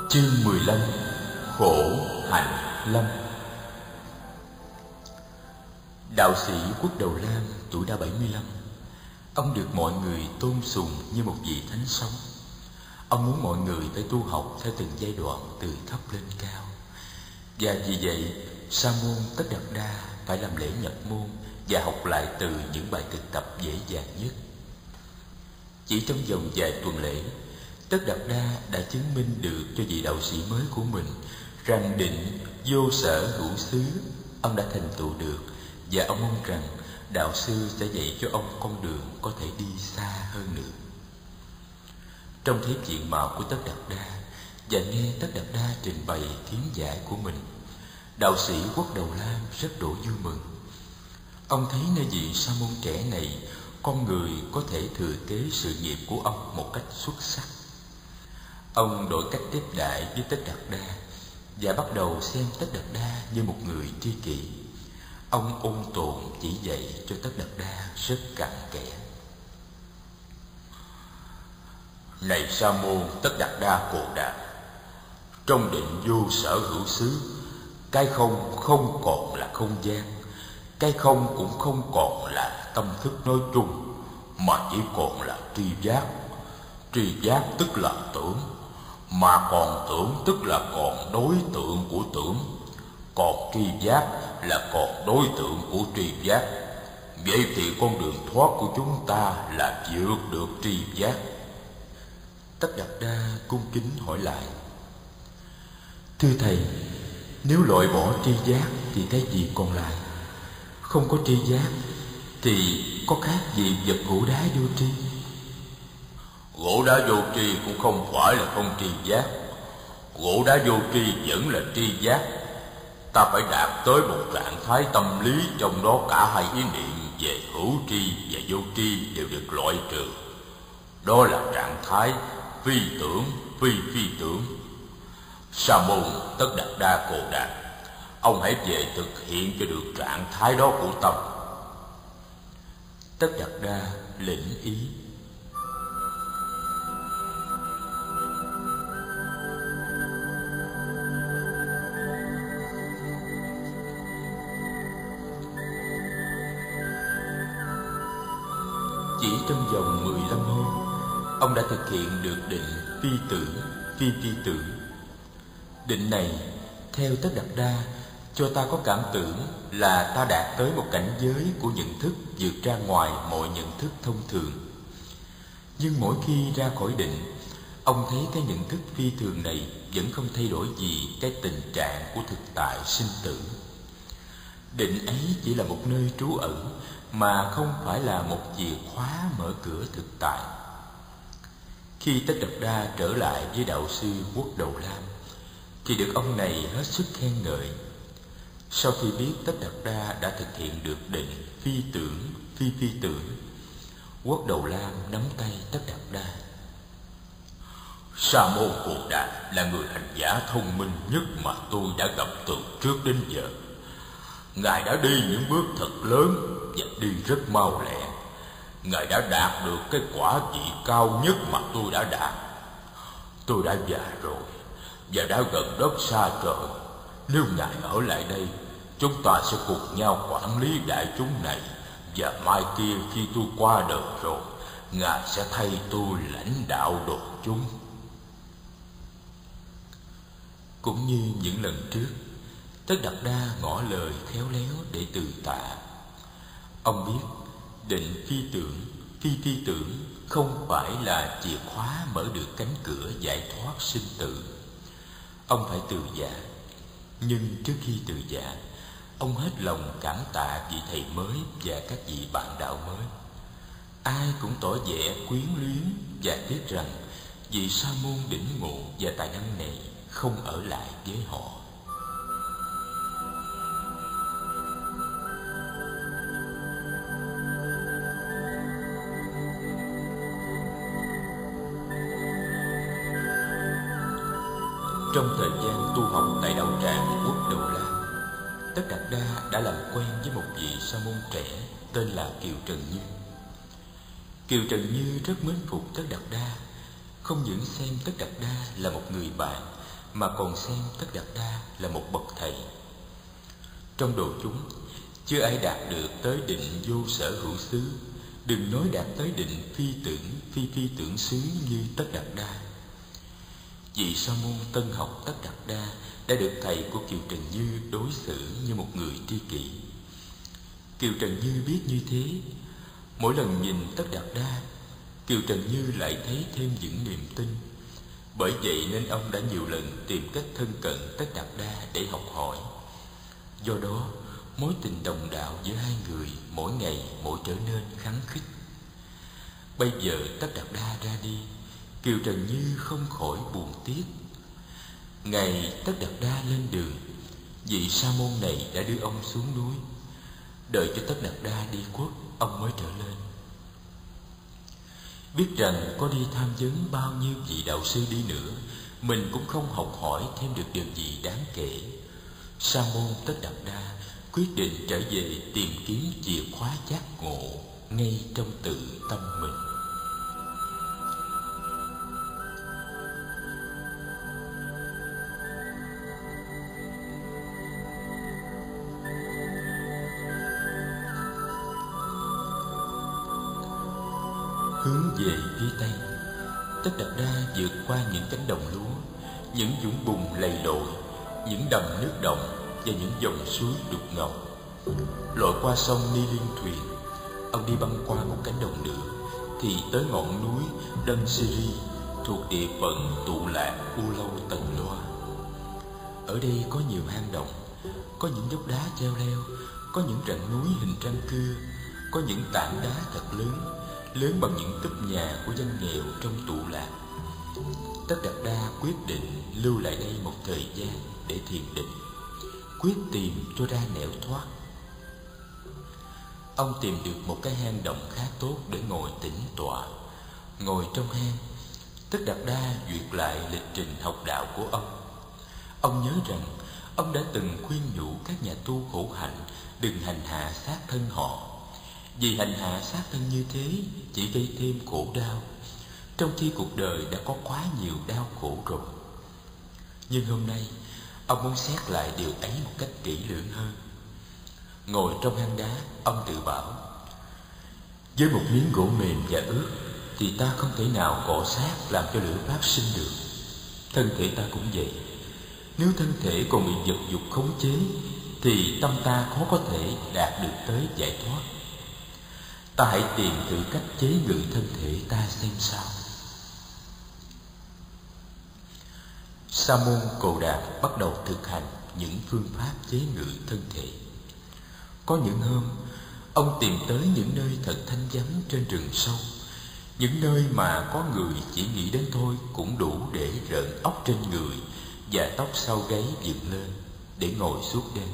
Chương 15. Khổ hạnh lâm. Đạo sĩ Quốc Đầu Lam tuổi đã 75. Ông được mọi người tôn sùng như một vị thánh sống. Ông muốn mọi người phải tu học theo từng giai đoạn từ thấp lên cao. Và vì vậy, sa môn Tất Đạt Đa phải làm lễ nhập môn và học lại từ những bài thực tập dễ dàng nhất. Chỉ trong vòng vài tuần lễ, Tất Đạt Đa đã chứng minh được cho vị đạo sĩ mới của mình rằng định vô sở hữu xứ ông đã thành tựu được, và ông mong rằng đạo sư sẽ dạy cho ông con đường có thể đi xa hơn nữa. Trong thấy diện mạo của Tất Đạt Đa và nghe Tất Đạt Đa trình bày kiến giải của mình, đạo sĩ Quốc Đầu Lam rất đổ vui mừng. Ông thấy nơi vị sa môn trẻ này, con người có thể thừa kế sự nghiệp của ông một cách xuất sắc. Ông đổi cách tiếp đãi với Tất Đạt Đa và bắt đầu xem Tất Đạt Đa như một người tri kỷ. Ông ôn tồn chỉ dạy cho Tất Đạt Đa rất cặn kẽ. Này sa môn Tất Đạt Đa Cồ Đàm, trong định vô sở hữu xứ, cái không không còn là không gian, cái không cũng không còn là tâm thức nói chung, mà chỉ còn là tri giác. Tri giác tức là tưởng, mà còn tưởng tức là còn đối tượng của tưởng, còn tri giác là còn đối tượng của tri giác. Vậy thì con đường thoát của chúng ta là vượt được tri giác. Tất Đạt Đa cung kính hỏi lại: Thưa thầy, nếu loại bỏ tri giác thì cái gì còn lại? Không có tri giác thì có khác gì vật gỗ đá vô tri? Gỗ đá vô tri cũng không phải là không tri giác. Gỗ đá vô tri vẫn là tri giác. Ta phải đạt tới một trạng thái tâm lý trong đó cả hai ý niệm về hữu tri và vô tri đều được loại trừ. Đó là trạng thái phi tưởng phi phi tưởng. Sa môn Tất Đạt Đa Cồ Đàm, ông hãy về thực hiện cho được trạng thái đó của tâm. Tất Đạt Đa lĩnh ý. Chỉ trong vòng 15 hôm, ông đã thực hiện được định phi tưởng phi phi tưởng. Định này, theo Tất Đạt Đa, cho ta có cảm tưởng là ta đạt tới một cảnh giới của nhận thức vượt ra ngoài mọi nhận thức thông thường. Nhưng mỗi khi ra khỏi định, ông thấy cái nhận thức phi thường này vẫn không thay đổi gì cái tình trạng của thực tại sinh tử. Định ấy chỉ là một nơi trú ẩn, mà không phải là một chìa khóa mở cửa thực tại. Khi Tất Đạt Đa trở lại với đạo sư Quốc Đầu Lam, thì được ông này hết sức khen ngợi. Sau khi biết Tất Đạt Đa đã thực hiện được định phi tưởng phi phi tưởng, Quốc Đầu Lam nắm tay Tất Đạt Đa. Sa môn Cồ Đàm là người hành giả thông minh nhất mà tôi đã gặp từ trước đến giờ. Ngài đã đi những bước thật lớn và đi rất mau lẹ. Ngài đã đạt được cái quả vị cao nhất mà tôi đã đạt. Tôi đã già rồi và đã gần đất xa trời. Nếu Ngài ở lại đây, chúng ta sẽ cùng nhau quản lý đại chúng này, và mai kia khi tôi qua đời rồi, Ngài sẽ thay tôi lãnh đạo đội chúng. Cũng như những lần trước, Tất Đạt Đa ngỏ lời khéo léo để từ tạ. Ông biết định phi tưởng phi phi tưởng không phải là chìa khóa mở được cánh cửa giải thoát sinh tử. Ông phải từ giả. Nhưng trước khi từ giả, ông hết lòng cảm tạ vị thầy mới và các vị bạn đạo mới. Ai cũng tỏ vẻ quyến luyến và tiếc rằng vị sa môn đỉnh ngộ và tài năng này không ở lại với họ. Trong thời gian tu học tại đạo tràng Quốc Đầu Lam, Tất Đạt Đa đã làm quen với một vị sa môn trẻ tên là Kiều Trần Như. Kiều Trần Như rất mến phục Tất Đạt Đa, không những xem Tất Đạt Đa là một người bạn, mà còn xem Tất Đạt Đa là một bậc thầy. Trong đồ chúng, chưa ai đạt được tới định vô sở hữu xứ, đừng nói đạt tới định phi tưởng xứ như Tất Đạt Đa. Vị sa môn tân học Tất Đạt Đa đã được thầy của Kiều Trần Như đối xử như một người tri kỷ. Kiều Trần Như biết như thế, mỗi lần nhìn Tất Đạt Đa, Kiều Trần Như lại thấy thêm những niềm tin. Bởi vậy nên ông đã nhiều lần tìm cách thân cận Tất Đạt Đa để học hỏi. Do đó, mối tình đồng đạo giữa hai người mỗi ngày mỗi trở nên khăng khít. Bây giờ Tất Đạt Đa ra đi, Kiều Trần Như không khỏi buồn tiếc. Ngày Tất Đạt Đa lên đường, vị sa môn này đã đưa ông xuống núi. Đợi cho Tất Đạt Đa đi khuất, ông mới trở lên. Biết rằng có đi tham vấn bao nhiêu vị đạo sư đi nữa, mình cũng không học hỏi thêm được điều gì đáng kể. Sa môn Tất Đạt Đa quyết định trở về tìm kiếm chìa khóa giác ngộ ngay trong tự tâm mình. Hướng về phía tây, Tất Đạt Đa vượt qua những cánh đồng lúa, những vũng bùn lầy lội, những đầm nước động và những dòng suối đục ngầu. Lội qua sông Ni Liên Thuyền, ông đi băng qua một cánh đồng nữa thì tới ngọn núi Đân Seri thuộc địa phận Tụ Lạc U Lâu Tần Loa. Ở đây có nhiều hang động, có những dốc đá treo leo, có những rặng núi hình răng cưa, có những tảng đá thật lớn, lớn bằng những túp nhà của dân nghèo trong Tụ Lạc. Tất Đạt Đa quyết định lưu lại đây một thời gian để thiền định, quyết tìm cho ra nẻo thoát. Ông tìm được một cái hang động khá tốt để ngồi tĩnh tọa. Ngồi trong hang, Tất Đạt Đa duyệt lại lịch trình học đạo của ông. Ông nhớ rằng ông đã từng khuyên nhủ các nhà tu khổ hạnh đừng hành hạ sát thân họ, vì hành hạ sát thân như thế chỉ gây thêm khổ đau, trong khi cuộc đời đã có quá nhiều đau khổ rồi. Nhưng hôm nay, ông muốn xét lại điều ấy một cách kỹ lưỡng hơn. Ngồi trong hang đá, ông tự bảo: với một miếng gỗ mềm và ướt thì ta không thể nào cọ sát làm cho lửa phát sinh được. Thân thể ta cũng vậy. Nếu thân thể còn bị vật dục khống chế thì tâm ta khó có thể đạt được tới giải thoát. Ta hãy tìm thử cách chế ngự thân thể ta xem sao. Sa môn Cồ Đàm bắt đầu thực hành những phương pháp chế ngự thân thể. Có những hôm, ông tìm tới những nơi thật thanh vắng trên rừng sâu, những nơi mà có người chỉ nghĩ đến thôi cũng đủ để rợn óc trên người và tóc sau gáy dựng lên để ngồi suốt đêm.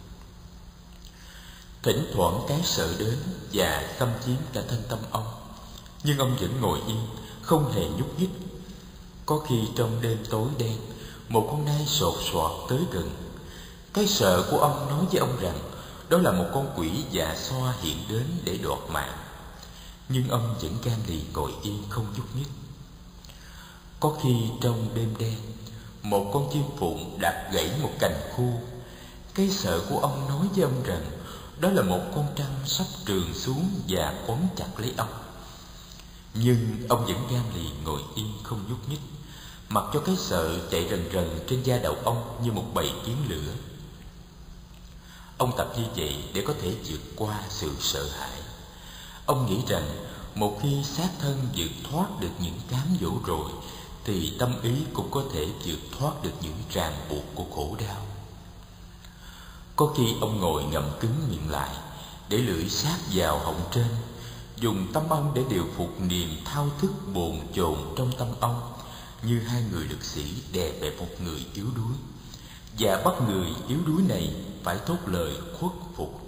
Thỉnh thoảng cái sợ đến và xâm chiếm cả thân tâm ông, nhưng ông vẫn ngồi yên, không hề nhúc nhích. Có khi trong đêm tối đen, một con nai sột soạt tới gần. Cái sợ của ông nói với ông rằng đó là một con quỷ dạ xoa hiện đến để đoạt mạng. Nhưng ông vẫn cam lì ngồi yên không nhúc nhích. Có khi trong đêm đen, một con chim phụng đạp gãy một cành khô. Cái sợ của ông nói với ông rằng đó là một con trăng sắp trườn xuống và quấn chặt lấy ông. Nhưng ông vẫn cam lì ngồi yên không nhúc nhích, mặc cho cái sợ chạy rần rần trên da đầu ông như một bầy kiến lửa. Ông tập như vậy để có thể vượt qua sự sợ hãi. Ông nghĩ rằng một khi xác thân vượt thoát được những cám dỗ rồi thì tâm ý cũng có thể vượt thoát được những ràng buộc của khổ đau. Có khi ông ngồi ngậm cứng miệng lại để lưỡi sát vào họng trên, dùng tâm ông để điều phục niềm thao thức bồn chồn trong tâm ông, như hai người lực sĩ đè bẹp một người yếu đuối và bắt người yếu đuối này phải thốt lời khuất phục.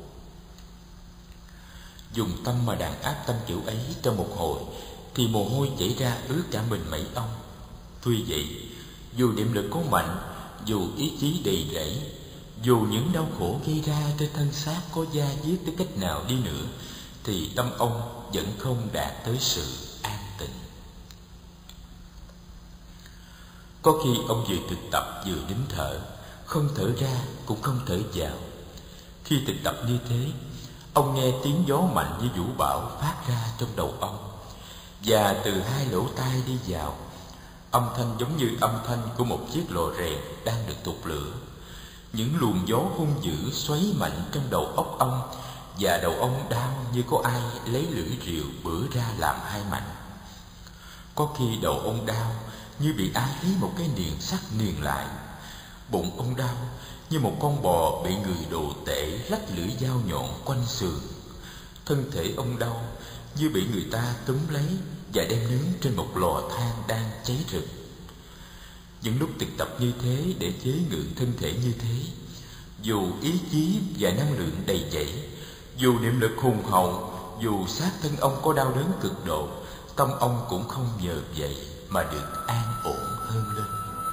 Dùng tâm mà đàn áp tâm kiểu ấy trong một hồi thì mồ hôi chảy ra ướt cả mình mẩy ông. Tuy vậy, dù niệm lực có mạnh, dù ý chí đầy rẫy, dù những đau khổ gây ra trên thân xác có da diết tới cách nào đi nữa, thì tâm ông vẫn không đạt tới sự an tịnh. Có khi ông vừa thực tập vừa nín thở, không thở ra cũng không thở vào. Khi thực tập như thế, ông nghe tiếng gió mạnh như vũ bão phát ra trong đầu ông, và từ hai lỗ tai đi vào, âm thanh giống như âm thanh của một chiếc lò rèn đang được tục lửa. Những luồng gió hung dữ xoáy mạnh trong đầu óc ông, và đầu ông đau như có ai lấy lưỡi rìu bữa ra làm hai mảnh. Có khi đầu ông đau như bị ai lấy một cái niềng sắt niềng lại. Bụng ông đau như một con bò bị người đồ tể lách lưỡi dao nhọn quanh sườn. Thân thể ông đau như bị người ta túm lấy và đem nướng trên một lò than đang cháy rực. Những lúc thực tập như thế để chế ngự thân thể như thế, dù ý chí và năng lượng đầy dẫy, dù niệm lực hùng hậu, dù xác thân ông có đau đớn cực độ, tâm ông cũng không nhờ vậy mà được an ổn hơn lên.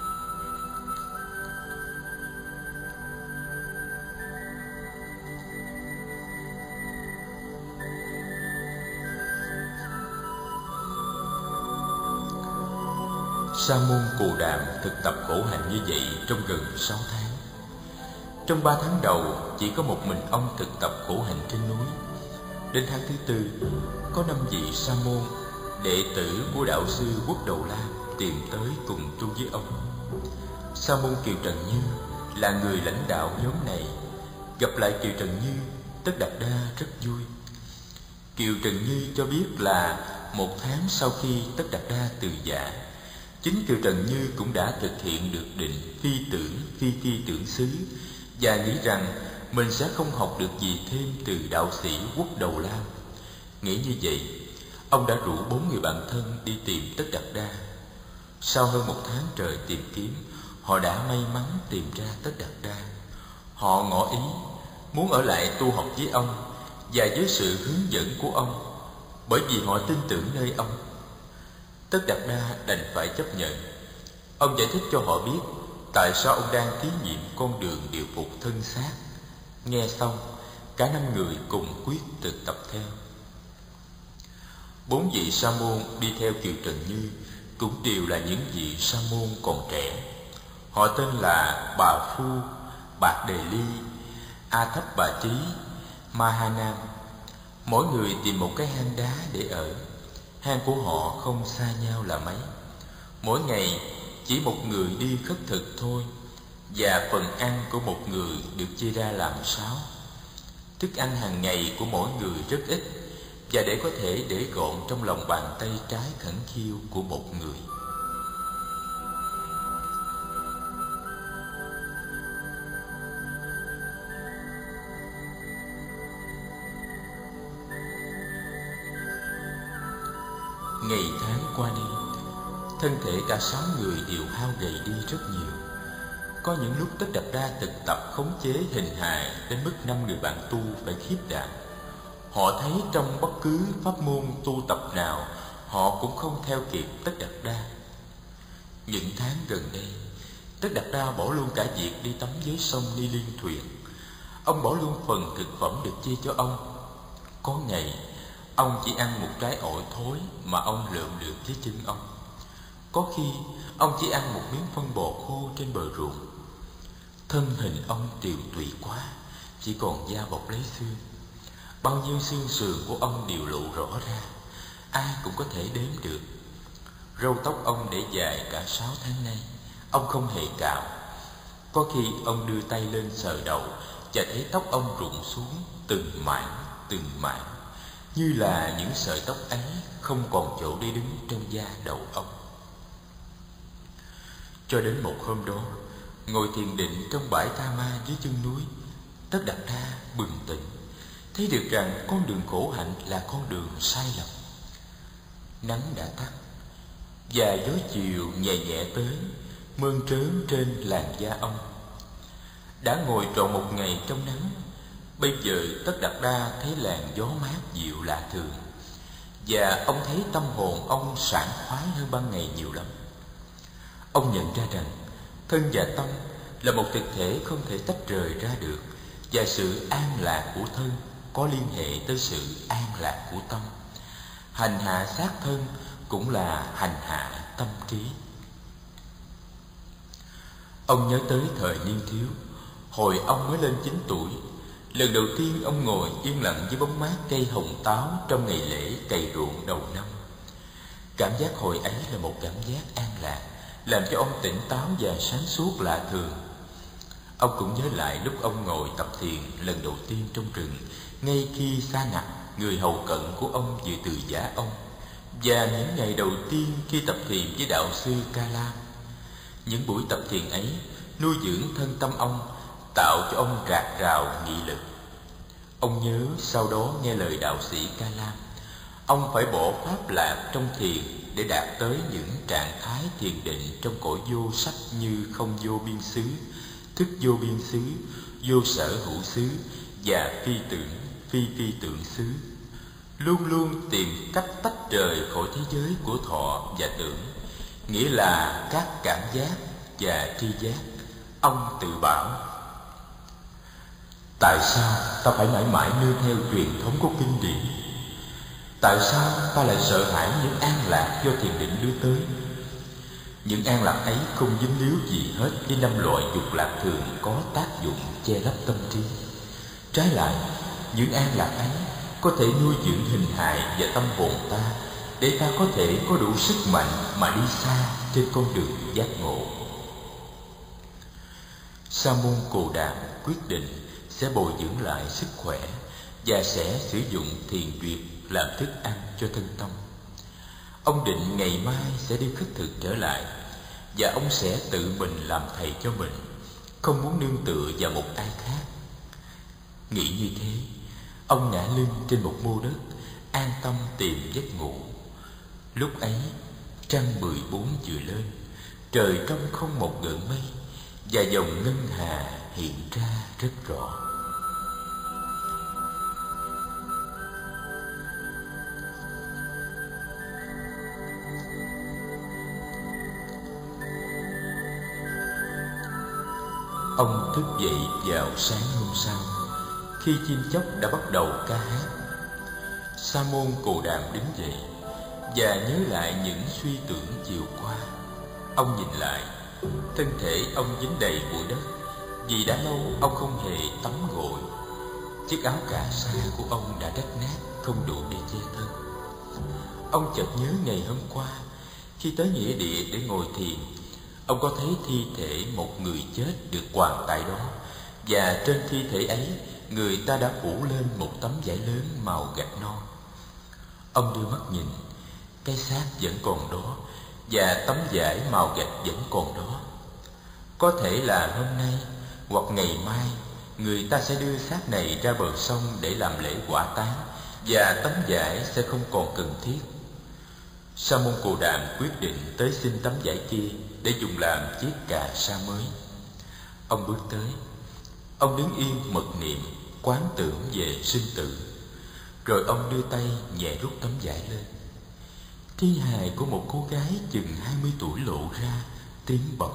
Sa môn Cù Đàm thực tập khổ hạnh như vậy trong gần 6 tháng. Trong 3 tháng đầu, chỉ có một mình ông thực tập khổ hạnh trên núi. Đến tháng thứ 4, có 5 vị sa môn, đệ tử của đạo sư Quốc Đầu Lam tìm tới cùng tu với ông. Sa môn Kiều Trần Như là người lãnh đạo nhóm này. Gặp lại Kiều Trần Như, Tất Đạt Đa rất vui. Kiều Trần Như cho biết là 1 tháng sau khi Tất Đạt Đa từ giả, chính Kiều Trần Như cũng đã thực hiện được định phi tưởng phi phi tưởng xứ, và nghĩ rằng mình sẽ không học được gì thêm từ đạo sĩ Quốc Đầu Lam. Nghĩ như vậy, ông đã rủ 4 người bạn thân đi tìm Tất Đạt Đa. Sau hơn 1 tháng trời tìm kiếm, họ đã may mắn tìm ra Tất Đạt Đa. Họ ngỏ ý muốn ở lại tu học với ông và với sự hướng dẫn của ông, bởi vì họ tin tưởng nơi ông. Tất Đạt Đa đành phải chấp nhận. Ông giải thích cho họ biết tại sao ông đang thí nghiệm con đường điều phục thân xác. Nghe xong, cả 5 người cùng quyết thực tập theo. 4 vị sa môn đi theo Kiều Trần Như cũng đều là những vị sa môn còn trẻ. Họ tên là Bà Phu, Bạc Đề Ly, A Thấp Bà Trí, Ma Ha Nam. Mỗi người tìm một cái hang đá để ở. Hang của họ không xa nhau là mấy. Mỗi ngày chỉ một người đi khất thực thôi, và phần ăn của một người được chia ra làm 6. Thức ăn hàng ngày của mỗi người rất ít, và để có thể để gọn trong lòng bàn tay trái khẩn khiu của một người. Ngày tháng qua đi, thân thể cả 6 người đều hao gầy đi rất nhiều. Có những lúc Tất Đạt Đa thực tập khống chế hình hài đến mức 5 người bạn tu phải khiếp đảm. Họ thấy trong bất cứ pháp môn tu tập nào, họ cũng không theo kịp Tất Đạt Đa. Những tháng gần đây, Tất Đạt Đa bỏ luôn cả việc đi tắm dưới sông Ni Liên Thuyền. Ông bỏ luôn phần thực phẩm được chia cho ông. Có ngày, ông chỉ ăn một trái ổi thối mà ông lượm được dưới chân ông. Có khi, ông chỉ ăn một miếng phân bò khô trên bờ ruộng. Thân hình ông tiều tụy quá, chỉ còn da bọc lấy xương. Bao nhiêu xương sườn của ông đều lộ rõ ra, ai cũng có thể đếm được. Râu tóc ông để dài cả 6 tháng nay, ông không hề cạo. Có khi ông đưa tay lên sờ đầu và thấy tóc ông rụng xuống từng mảng, như là những sợi tóc ấy không còn chỗ để đứng trong da đầu ông. Cho đến một hôm đó, ngồi thiền định trong bãi Tha Ma dưới chân núi, Tất Đạt Đa bừng tỉnh, thấy được rằng con đường khổ hạnh là con đường sai lầm. Nắng đã tắt, và gió chiều nhẹ nhẹ tới, mơn trớn trên làn da ông. Đã ngồi trọn một ngày trong nắng, bây giờ Tất Đạt Đa thấy làn gió mát dịu lạ thường, và ông thấy tâm hồn ông sảng khoái hơn ban ngày nhiều lắm. Ông nhận ra rằng thân và tâm là một thực thể không thể tách rời ra được, và sự an lạc của thân có liên hệ tới sự an lạc của tâm. Hành hạ xác thân cũng là hành hạ tâm trí. Ông nhớ tới thời niên thiếu, hồi ông mới lên 9 tuổi, lần đầu tiên ông ngồi yên lặng dưới bóng mát cây hồng táo trong ngày lễ cày ruộng đầu năm. Cảm giác hồi ấy là một cảm giác an lạc, làm cho ông tỉnh táo và sáng suốt lạ thường. Ông cũng nhớ lại lúc ông ngồi tập thiền lần đầu tiên trong rừng, ngay khi Sa Nặc, người hầu cận của ông, vừa từ giã ông, và những ngày đầu tiên khi tập thiền với đạo sư Ca Lam. Những buổi tập thiền ấy nuôi dưỡng thân tâm ông, tạo cho ông rạc rào nghị lực. Ông nhớ sau đó nghe lời đạo sĩ Ca Lam, ông phải bỏ pháp lạc trong thiền để đạt tới những trạng thái thiền định trong cõi vô sắc như không vô biên xứ, thức vô biên xứ, vô sở hữu xứ và phi phi tưởng xứ. Luôn luôn tìm cách tách rời khỏi thế giới của thọ và tưởng, nghĩa là các cảm giác và tri giác. Ông tự bảo: tại sao ta phải mãi mãi nương theo truyền thống của kinh điển? Tại sao ta lại sợ hãi những an lạc do thiền định đưa tới? Những an lạc ấy không dính líu gì hết với 5 loại dục lạc thường có tác dụng che lấp tâm trí. Trái lại, những an lạc ấy có thể nuôi dưỡng hình hài và tâm hồn ta, để ta có thể có đủ sức mạnh mà đi xa trên con đường giác ngộ. Sa môn Cồ Đàm quyết định sẽ bồi dưỡng lại sức khỏe và sẽ sử dụng thiền duyệt làm thức ăn cho thân tâm. Ông định ngày mai sẽ đi khất thực trở lại, và ông sẽ tự mình làm thầy cho mình, không muốn nương tựa vào một ai khác. Nghĩ như thế, ông ngả lưng trên một mô đất, an tâm tìm giấc ngủ. Lúc ấy trăng 14 vừa lên, trời trong không một gợn mây, và dòng ngân hà hiện ra rất rõ. Ông thức dậy vào sáng hôm sau, khi chim chóc đã bắt đầu ca hát. Sa môn Cồ Đàm đứng dậy và nhớ lại những suy tưởng chiều qua. Ông nhìn lại, thân thể ông dính đầy bụi đất, vì đã lâu ông không hề tắm gội. Chiếc áo cà sa của ông đã rách nát, không đủ để che thân. Ông chợt nhớ ngày hôm qua, khi tới nghĩa địa để ngồi thiền, ông có thấy thi thể một người chết được quàng tại đó, và trên thi thể ấy người ta đã phủ lên một tấm vải lớn màu gạch non. Ông đưa mắt nhìn, cái xác vẫn còn đó, và tấm vải màu gạch vẫn còn đó. Có thể là hôm nay hoặc ngày mai người ta sẽ đưa xác này ra bờ sông để làm lễ hỏa táng, và tấm vải sẽ không còn cần thiết. Sa môn Cồ Đàm quyết định tới xin tấm vải kia để dùng làm chiếc cà sa mới. Ông bước tới, ông đứng yên mật niệm, quán tưởng về sinh tử. Rồi ông đưa tay nhẹ rút tấm vải lên. Thi hài của một cô gái chừng 20 tuổi lộ ra, tiếng bật.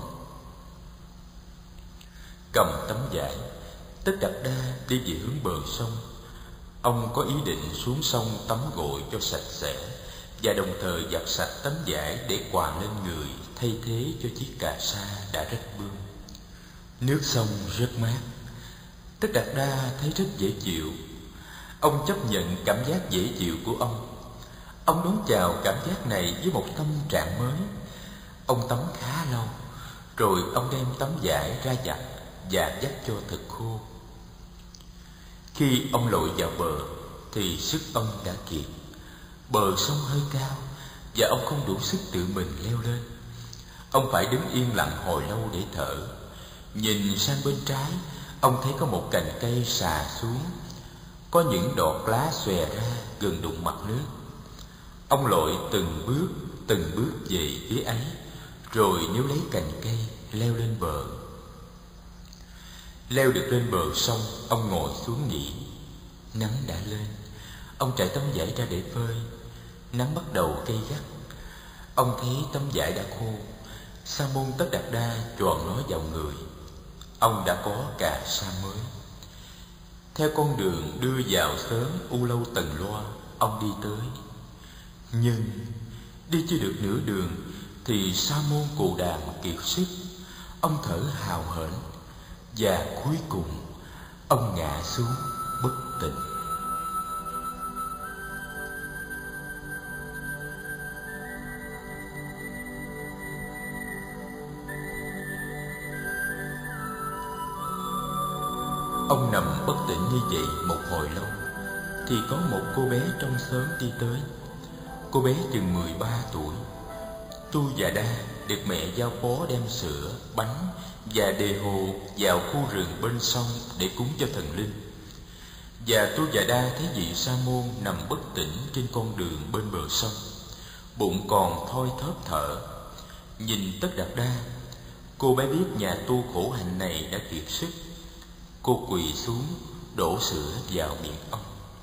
Cầm tấm vải, Tất Đạt Đa đi về hướng bờ sông. Ông có ý định xuống sông tắm gội cho sạch sẽ, và đồng thời giặt sạch tấm vải để quàng lên người, thay thế cho chiếc cà sa đã rách bươm. Nước sông rất mát, Tất Đạt Đa thấy rất dễ chịu. Ông chấp nhận cảm giác dễ chịu của ông. Ông đón chào cảm giác này với một tâm trạng mới. Ông tắm khá lâu, rồi ông đem tấm vải ra giặt và vắt cho thật khô. Khi ông lội vào bờ thì sức ông đã kiệt. Bờ sông hơi cao và ông không đủ sức tự mình leo lên. Ông phải đứng yên lặng hồi lâu để thở. Nhìn sang bên trái, ông thấy có một cành cây xà xuống, có những đọt lá xòe ra gần đụng mặt nước. Ông lội từng bước về phía ấy, rồi níu lấy cành cây leo lên bờ. Leo được lên bờ sông, ông ngồi xuống nghỉ. Nắng đã lên, ông trải tấm vải ra để phơi. Nắng bắt đầu gay gắt. Ông thấy tấm vải đã khô. Sa môn Tất Đạt Đa choàng nó vào người. Ông đã có cà sa mới. Theo con đường đưa vào xóm U Lâu Tần Loa, ông đi tới. Nhưng đi chưa được nửa đường thì Sa môn Cồ Đàm kiệt sức. ông thở hào hển và cuối cùng ông ngã xuống bất tỉnh. Ông nằm bất tỉnh như vậy một hồi lâu thì có một cô bé trong xóm đi tới. Cô bé chừng 13 tuổi. Tu và Đa được mẹ giao phó đem sữa, bánh và đề hồ vào khu rừng bên sông để cúng cho thần linh. Và Tu và Đa thấy vị sa môn nằm bất tỉnh trên con đường bên bờ sông, bụng còn thoi thóp thở. Nhìn Tất Đạt Đa, cô bé biết nhà tu khổ hạnh này đã kiệt sức. Cô quỳ xuống đổ sữa vào miệng ông.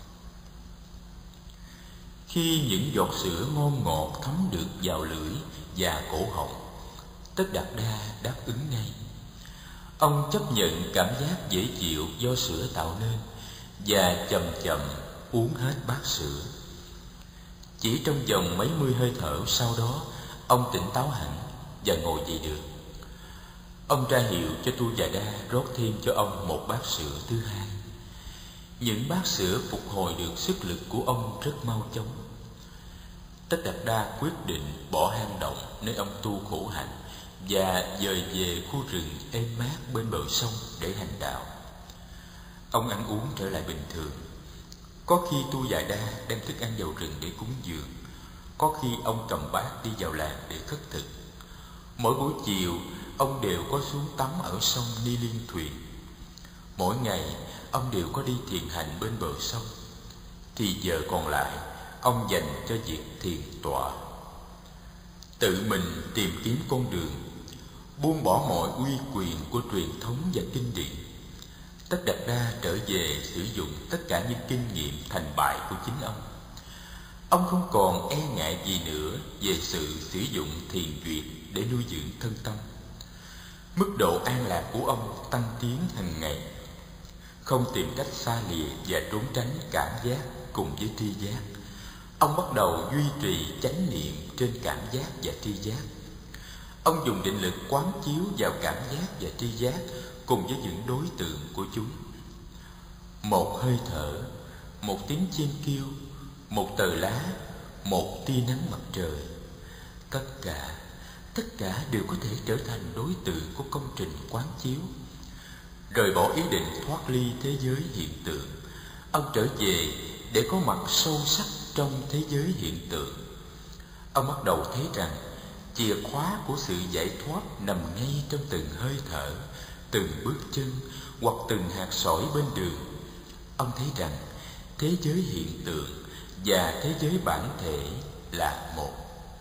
Khi những giọt sữa ngon ngọt thấm được vào lưỡi và cổ họng, Tất Đạt Đa đáp ứng ngay. Ông chấp nhận cảm giác dễ chịu do sữa tạo nên và chậm chậm uống hết bát sữa. Chỉ trong vòng mấy mươi hơi thở sau đó, ông tỉnh táo hẳn và ngồi dậy được. Ông ra hiệu cho Tu và Đa rót thêm cho ông một bát sữa thứ hai. Những bát sữa phục hồi được sức lực của ông rất mau chóng. Tất Đạt Đa quyết định bỏ hang động nơi ông tu khổ hạnh và dời về khu rừng êm mát bên bờ sông để hành đạo. Ông ăn uống trở lại bình thường. Có khi Tu và Đa đem thức ăn vào rừng để cúng dường, có khi ông cầm bát đi vào làng để khất thực. Mỗi buổi chiều, ông đều có xuống tắm ở sông Ni Liên Thuyền. Mỗi ngày, ông đều có đi thiền hành bên bờ sông. Thì giờ còn lại, ông dành cho việc thiền tọa. Tự mình tìm kiếm con đường, buông bỏ mọi uy quyền của truyền thống và kinh điển. Tất Đạt Đa trở về sử dụng tất cả những kinh nghiệm thành bại của chính ông. Ông không còn e ngại gì nữa về sự sử dụng thiền duyệt để nuôi dưỡng thân tâm. Mức độ an lạc của ông tăng tiến hàng ngày. Không tìm cách xa lìa và trốn tránh cảm giác cùng với tri giác, ông bắt đầu duy trì chánh niệm trên cảm giác và tri giác. Ông dùng định lực quán chiếu vào cảm giác và tri giác cùng với những đối tượng của chúng. Một hơi thở, một tiếng chim kêu, một tờ lá, một tia nắng mặt trời, tất cả đều có thể trở thành đối tượng của công trình quán chiếu. Rời bỏ ý định thoát ly thế giới hiện tượng, ông trở về để có mặt sâu sắc trong thế giới hiện tượng. Ông bắt đầu thấy rằng chìa khóa của sự giải thoát nằm ngay trong từng hơi thở, từng bước chân hoặc từng hạt sỏi bên đường. Ông thấy rằng thế giới hiện tượng và thế giới bản thể là một.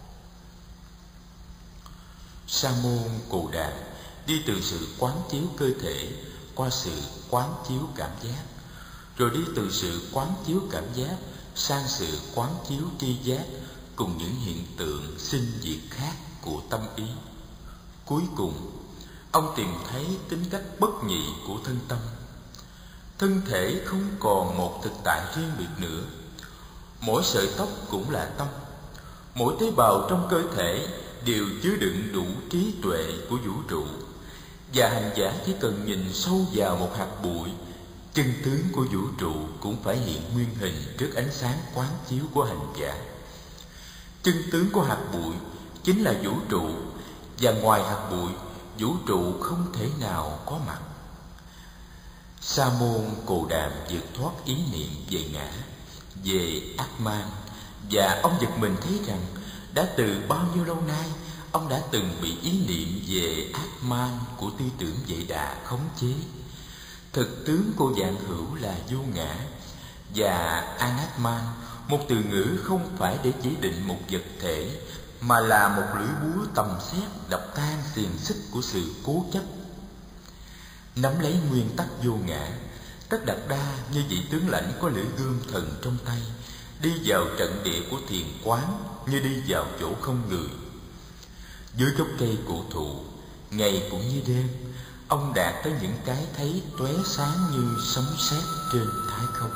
Sa môn Cù Đàm đi từ sự quán chiếu cơ thể qua sự quán chiếu cảm giác, rồi đi từ sự quán chiếu cảm giác sang sự quán chiếu tri giác cùng những hiện tượng sinh diệt khác của tâm ý. Cuối cùng, ông tìm thấy tính cách bất nhị của thân tâm. Thân thể không còn một thực tại riêng biệt nữa. Mỗi sợi tóc cũng là tâm. Mỗi tế bào trong cơ thể đều chứa đựng đủ trí tuệ của vũ trụ. Và hành giả chỉ cần nhìn sâu vào một hạt bụi, chân tướng của vũ trụ cũng phải hiện nguyên hình trước ánh sáng quán chiếu của hành giả. Chân tướng của hạt bụi chính là vũ trụ, và ngoài hạt bụi, vũ trụ không thể nào có mặt. Sa môn Cù Đàm vượt thoát ý niệm về ngã, về Atman, và ông giật mình thấy rằng đã từ bao nhiêu lâu nay ông đã từng bị ý niệm về Atman của tư tưởng Vệ Đà khống chế. Thực tướng của vạn hữu là vô ngã, và Anatman, một từ ngữ không phải để chỉ định một vật thể, mà là một lưỡi búa tầm xét đập tan xiềng xích của sự cố chấp. Nắm lấy nguyên tắc vô ngã, Tất Đạt Đa như vị tướng lãnh có lưỡi gươm thần trong tay, đi vào trận địa của thiền quán như đi vào chỗ không người. Dưới gốc cây cổ thụ, ngày cũng như đêm, ông đạt tới những cái thấy tóe sáng như sấm sét trên thái không.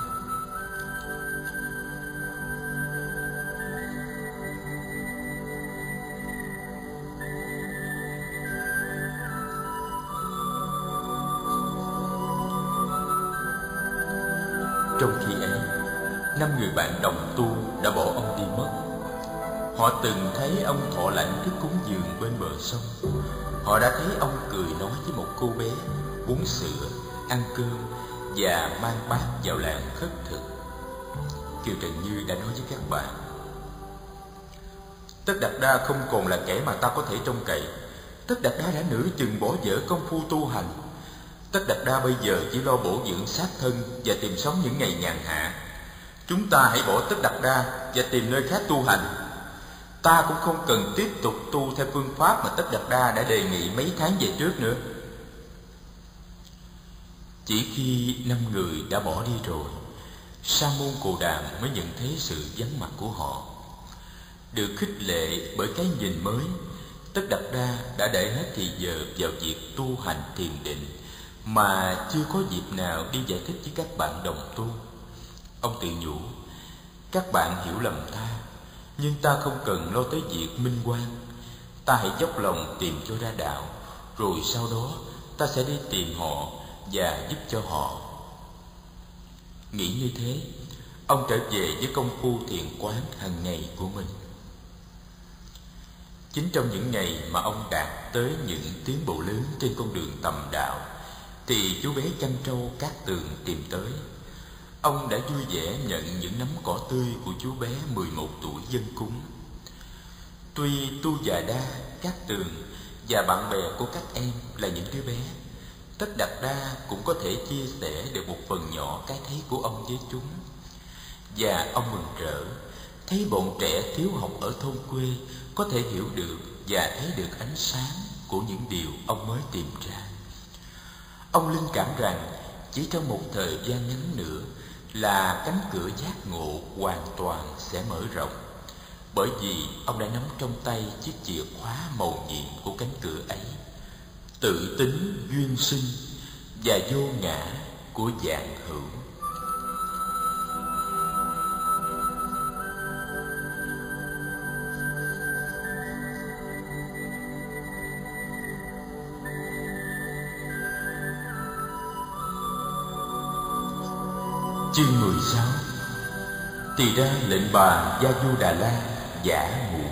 Trong khi ấy, 5 người bạn đồng tu đã bỏ ông đi mất. Họ từng thấy ông thọ lãnh thức cúng dường bên bờ sông. Họ đã thấy ông cười nói với một cô bé, uống sữa, ăn cơm và mang bát vào làng khất thực. Kiều Trần Như đã nói với các bạn: Tất Đạt Đa không còn là kẻ mà ta có thể trông cậy. Tất Đạt Đa đã nửa chừng bỏ dở công phu tu hành. Tất Đạt Đa bây giờ chỉ lo bổ dưỡng xác thân và tìm sống những ngày nhàn hạ. Chúng ta hãy bỏ Tất Đạt Đa và tìm nơi khác tu hành. Ta cũng không cần tiếp tục tu theo phương pháp mà Tất Đạt Đa đã đề nghị mấy tháng về trước nữa. Chỉ khi 5 người đã bỏ đi rồi, Sa môn Cồ Đàm mới nhận thấy sự vắng mặt của họ. Được khích lệ bởi cái nhìn mới, Tất Đạt Đa đã để hết thì giờ vào việc tu hành thiền định mà chưa có dịp nào đi giải thích với các bạn đồng tu. Ông tự nhủ: Các bạn hiểu lầm ta, nhưng ta không cần lo tới việc minh oan. Ta hãy dốc lòng tìm cho ra đạo, rồi sau đó ta sẽ đi tìm họ và giúp cho họ. Nghĩ như thế, ông trở về với công phu thiền quán hàng ngày của mình. Chính trong những ngày mà ông đạt tới những tiến bộ lớn trên con đường tầm đạo, thì chú bé Chăn Trâu Cát Tường tìm tới. Ông đã vui vẻ nhận những nắm cỏ tươi của chú bé 11 tuổi dâng cúng. Tuy Tu Già Đa, Cát Tường và bạn bè của các em là những đứa bé, Tất Đạt Đa cũng có thể chia sẻ được một phần nhỏ cái thấy của ông với chúng. Và ông mừng rỡ thấy bọn trẻ thiếu học ở thôn quê có thể hiểu được và thấy được ánh sáng của những điều ông mới tìm ra. Ông linh cảm rằng chỉ trong một thời gian ngắn nữa là cánh cửa giác ngộ hoàn toàn sẽ mở rộng, bởi vì ông đã nắm trong tay chiếc chìa khóa mầu nhiệm của cánh cửa ấy: tự tính duyên sinh và vô ngã của vạn hữu. Chương 16. Tỳ ra lệnh bà Gia Du Đà La giả ngủ.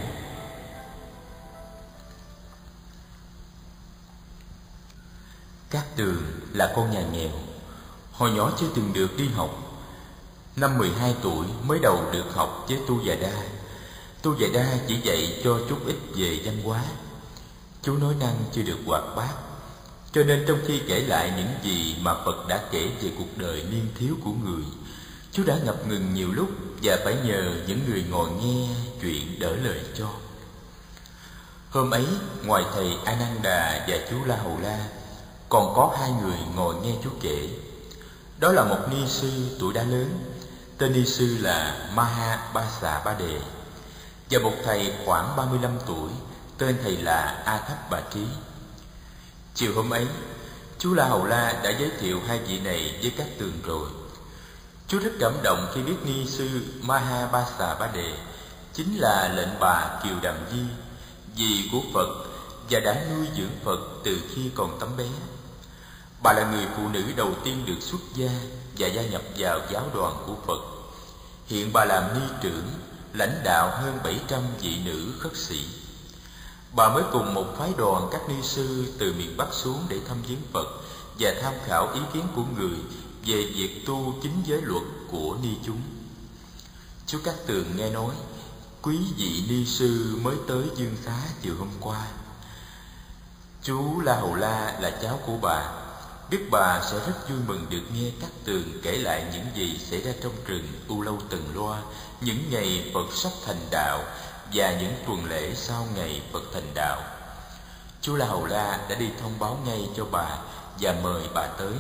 Cát Tường là con nhà nghèo, hồi nhỏ chưa từng được đi học. Năm 12 tuổi mới đầu được học với Tu Già Đa. Tu Già Đa chỉ dạy cho chút ít về văn hóa. Chú nói năng chưa được hoạt bát, cho nên trong khi kể lại những gì mà Phật đã kể về cuộc đời niên thiếu của người, chú đã ngập ngừng nhiều lúc và phải nhờ những người ngồi nghe chuyện đỡ lời cho. Hôm ấy, ngoài thầy A Nan Đà và chú La Hầu La, còn có 2 người ngồi nghe chú kể. Đó là một ni sư tuổi đã lớn, tên ni sư là Maha Ba Xà Ba Đề, và một thầy khoảng 35 tuổi, tên thầy là A Thấp Bà Trí. Chiều hôm ấy, chú La Hầu La đã giới thiệu 2 vị này với Cát Tường rồi. Chú rất cảm động khi biết ni sư Maha Ba Xà Ba Đề chính là lệnh bà Kiều Đàm Di, dì của Phật, và đã nuôi dưỡng Phật từ khi còn tấm bé. Bà là người phụ nữ đầu tiên được xuất gia và gia nhập vào giáo đoàn của Phật. Hiện bà làm ni trưởng, lãnh đạo hơn 700 vị nữ khất sĩ. Bà mới cùng một phái đoàn các ni sư từ miền Bắc xuống để thăm viếng Phật và tham khảo ý kiến của người về việc tu chính giới luật của ni chúng. Chú Cát Tường nghe nói quý vị ni sư mới tới Dương Xá chiều hôm qua. Chú La Hầu La là cháu của bà, biết bà sẽ rất vui mừng được nghe Cát Tường kể lại những gì xảy ra trong rừng U Lâu Tần Loa, những ngày Phật sắp thành đạo và những tuần lễ sau ngày Phật thành đạo. Chú La Hầu La đã đi thông báo ngay cho bà và mời bà tới.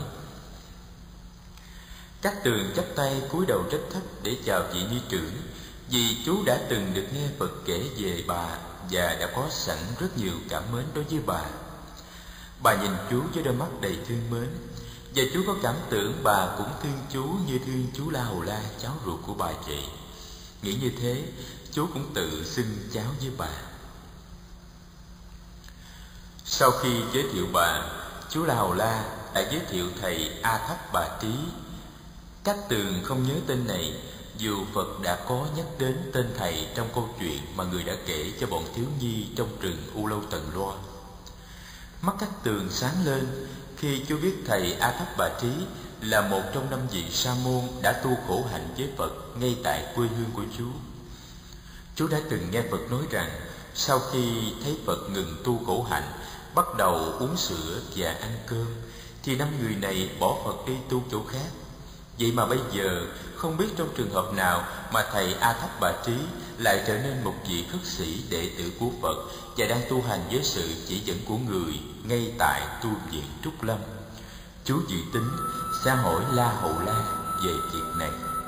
Cát Tường chắp tay cúi đầu rất thấp để chào vị ni trưởng, vì chú đã từng được nghe Phật kể về bà và đã có sẵn rất nhiều cảm mến đối với bà. Bà nhìn chú với đôi mắt đầy thương mến, và chú có cảm tưởng bà cũng thương chú như thương chú La Hầu La, cháu ruột của bà vậy. Nghĩ như thế, chú cũng tự xưng cháu với bà. Sau khi giới thiệu bà, chú La Hầu La đã giới thiệu thầy A Thấp Bà Trí, Cát Tường không nhớ tên này, dù Phật đã có nhắc đến tên thầy trong câu chuyện mà người đã kể cho bọn thiếu nhi trong rừng U Lâu Tần Loa. Mắt Cát Tường sáng lên khi chú biết thầy A Thấp Bà Trí là một trong 5 vị sa môn đã tu khổ hạnh với Phật ngay tại quê hương của chú. Chú đã từng nghe Phật nói rằng sau khi thấy Phật ngừng tu khổ hạnh, bắt đầu uống sữa và ăn cơm, thì 5 người này bỏ Phật đi tu chỗ khác. Vậy mà bây giờ không biết trong trường hợp nào mà thầy A Thấp Bà Trí lại trở nên một vị khất sĩ đệ tử của Phật và đang tu hành với sự chỉ dẫn của người ngay tại tu viện Trúc Lâm. Chú dự tính sẽ hỏi La Hầu La về việc này.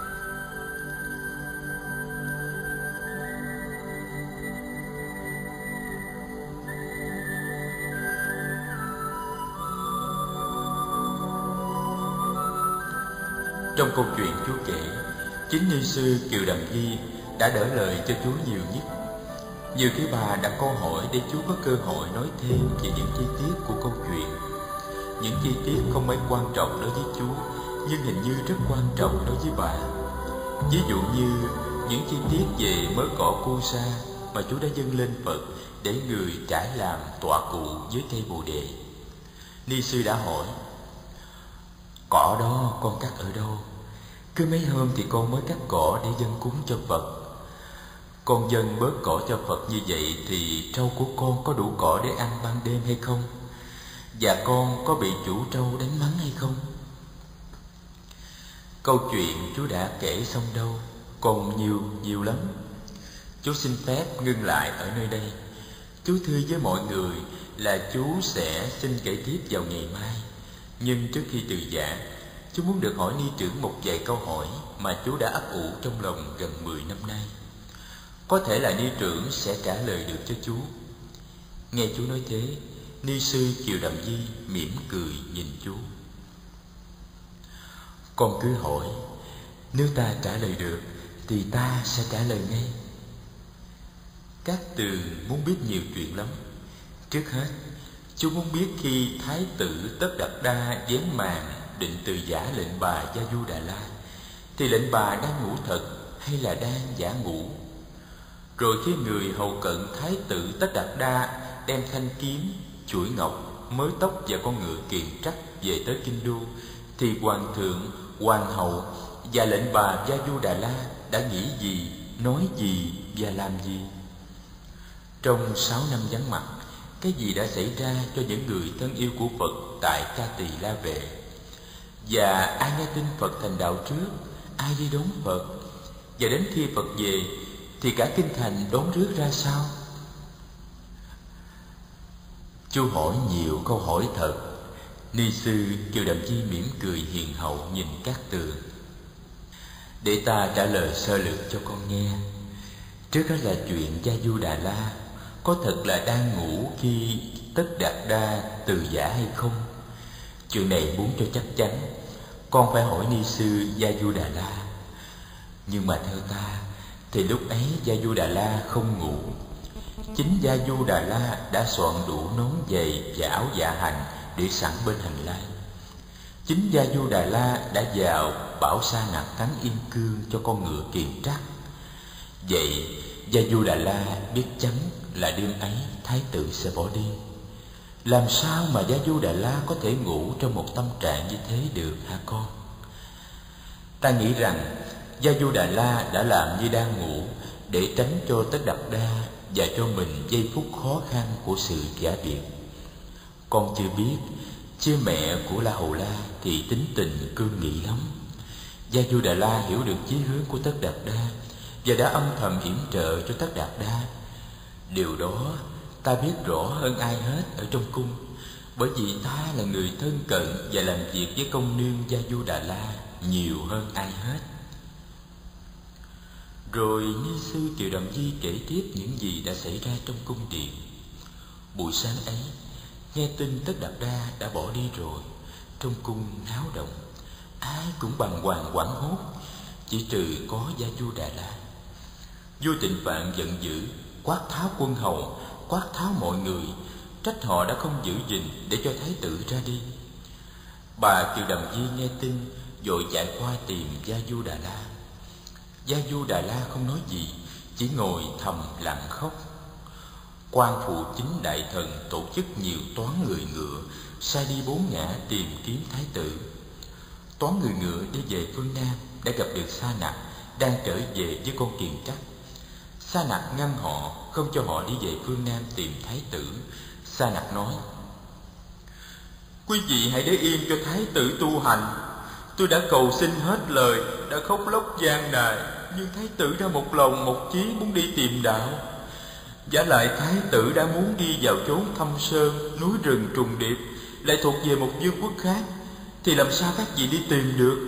Trong câu chuyện chú kể, chính ni sư Kiều Đầm Di đã đỡ lời cho chú nhiều nhất. Nhiều khi bà đặt câu hỏi để chú có cơ hội nói thêm về những chi tiết của câu chuyện. Những chi tiết không mấy quan trọng đối với chú, nhưng hình như rất quan trọng đối với bà. Ví dụ như những chi tiết về mớ cỏ cu sa mà chú đã dâng lên Phật để người trải làm tọa cụ dưới cây bồ đề. Ni sư đã hỏi: "Cỏ đó con cắt ở đâu? Cứ mấy hôm thì con mới cắt cỏ để dâng cúng cho Phật. Con dâng bớt cỏ cho Phật như vậy thì trâu của con có đủ cỏ để ăn ban đêm hay không? Và con có bị chủ trâu đánh mắng hay không?" Câu chuyện chú đã kể xong đâu, còn nhiều lắm. Chú xin phép ngưng lại ở nơi đây. Chú thưa với mọi người là chú sẽ xin kể tiếp vào ngày mai. Nhưng trước khi từ giã, chú muốn được hỏi ni trưởng một vài câu hỏi mà chú đã ấp ủ trong lòng gần 10 năm nay. Có thể là ni trưởng sẽ trả lời được cho chú. Nghe chú nói thế, ni sư Kiều Đầm Di mỉm cười nhìn chú. "Con cứ hỏi, nếu ta trả lời được thì ta sẽ trả lời ngay." Cát Tường muốn biết nhiều chuyện lắm. Trước hết, chú muốn biết khi Thái tử Tất Đạt Đa vén màn định từ giả lệnh bà Gia Du Đà La, thì lệnh bà đang ngủ thật hay là đang giả ngủ? Rồi khi người hầu cận Thái tử Tất Đạt Đa đem thanh kiếm, chuỗi ngọc, mớ tóc và con ngựa kiền trắc về tới kinh đô, thì hoàng thượng, hoàng hậu và lệnh bà Gia Du Đà La đã nghĩ gì, nói gì và làm gì? Trong 6 năm vắng mặt, cái gì đã xảy ra cho những người thân yêu của Phật tại Ca Tỳ La Vệ? Và ai nghe tin Phật thành đạo trước, ai đi đón Phật? Và đến khi Phật về thì cả kinh thành đón rước ra sao? Chú hỏi nhiều câu hỏi thật. Ni sư Kiều Đầm Di mỉm cười hiền hậu nhìn Cát Tường. Để ta trả lời sơ lược cho con nghe. Trước đó là chuyện Gia Du Đà La có thật là đang ngủ khi Tất Đạt Đa từ giả hay không? Chuyện này muốn cho chắc chắn, con phải hỏi ni sư Gia Du Đà La. Nhưng mà theo ta thì lúc ấy Gia Du Đà La không ngủ. Chính Gia Du Đà La đã soạn đủ nón giày và áo dạ hành để sẵn bên hành lang. Chính Gia Du Đà La đã vào bảo sa nặc cắn yên cương cho con ngựa kiền trắc. Vậy Gia Du Đà La biết chắn là đêm ấy Thái tử sẽ bỏ đi. Làm sao mà Gia Du Đà La có thể ngủ trong một tâm trạng như thế được hả con? Ta nghĩ rằng Gia Du Đà La đã làm như đang ngủ để tránh cho Tất Đạt Đa và cho mình giây phút khó khăn của sự gả biệt. Con chưa biết, chứ mẹ của La Hầu La thì tính tình cương nghị lắm. Gia Du Đà La hiểu được chí hướng của Tất Đạt Đa và đã âm thầm yểm trợ cho Tất Đạt Đa. Điều đó ta biết rõ hơn ai hết ở trong cung, bởi vì ta là người thân cận và làm việc với công nương Gia Du Đà La nhiều hơn ai hết. Rồi ni sư Kiều Đầm Di kể tiếp những gì đã xảy ra trong cung điện. Buổi sáng ấy, nghe tin Tất Đạt Đa đã bỏ đi rồi, trong cung náo động, ai cũng bàng hoàng hoảng hốt, chỉ trừ có Gia Du Đà La. Vua Tịnh Phạn giận dữ, quát tháo quân hầu, quát tháo mọi người, trách họ đã không giữ gìn để cho thái tử ra đi. Bà Kiều Đầm Di nghe tin, vội chạy qua tìm Gia Du Đà La. Gia Du Đà La không nói gì, chỉ ngồi thầm lặng khóc. Quan Phụ Chính đại thần tổ chức nhiều toán người ngựa, sai đi 4 ngã tìm kiếm thái tử. Toán người ngựa đi về phương Nam đã gặp được Sa Nặc đang trở về với con kiền trắc. Sa Nặc ngăn họ, không cho họ đi về phương Nam tìm thái tử. Sa Nặc nói: quý vị hãy để yên cho thái tử tu hành. Tôi đã cầu xin hết lời, đã khóc lóc gian nài, nhưng thái tử đã một lòng một chí muốn đi tìm đạo. Vả lại thái tử đã muốn đi vào chốn thâm sơn, núi rừng trùng điệp, lại thuộc về một vương quốc khác, thì làm sao các vị đi tìm được?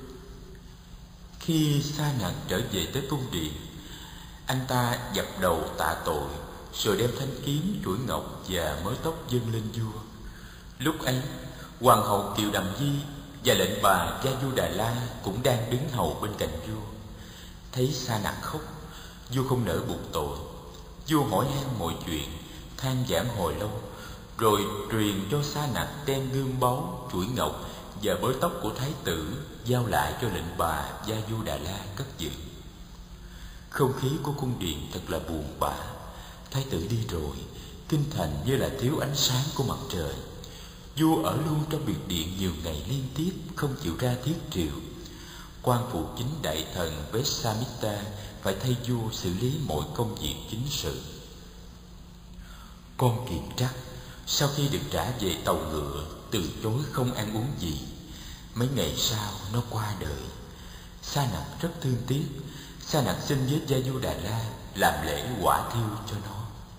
Khi Sa Nặc trở về tới cung điện, anh ta dập đầu tạ tội, rồi đem thanh kiếm, chuỗi ngọc và mớ tóc dâng lên vua. Lúc ấy, hoàng hậu Kiều Đầm Di và lệnh bà Gia Du Đà La cũng đang đứng hầu bên cạnh vua. Thấy Sa Nặc khóc, vua không nỡ buộc tội. Vua hỏi han mọi chuyện, than vãn hồi lâu, rồi truyền cho Sa Nặc đem gươm báu, chuỗi ngọc và bới tóc của thái tử giao lại cho lệnh bà Gia Du Đà La cất giữ. Không khí của cung điện thật là buồn bã. Thái tử đi rồi, kinh thành như là thiếu ánh sáng của mặt trời. Vua ở luôn trong biệt điện nhiều ngày liên tiếp, không chịu ra thiết triều. Quan Phụ Chính đại thần Vesamita phải thay vua xử lý mọi công việc chính sự. Con kiền trắc sau khi được trả về tàu ngựa, từ chối không ăn uống gì. Mấy ngày sau nó qua đời. Sa Nặc rất thương tiếc. Sa Nặc xin với Gia Du Đà La làm lễ hỏa thiêu cho nó.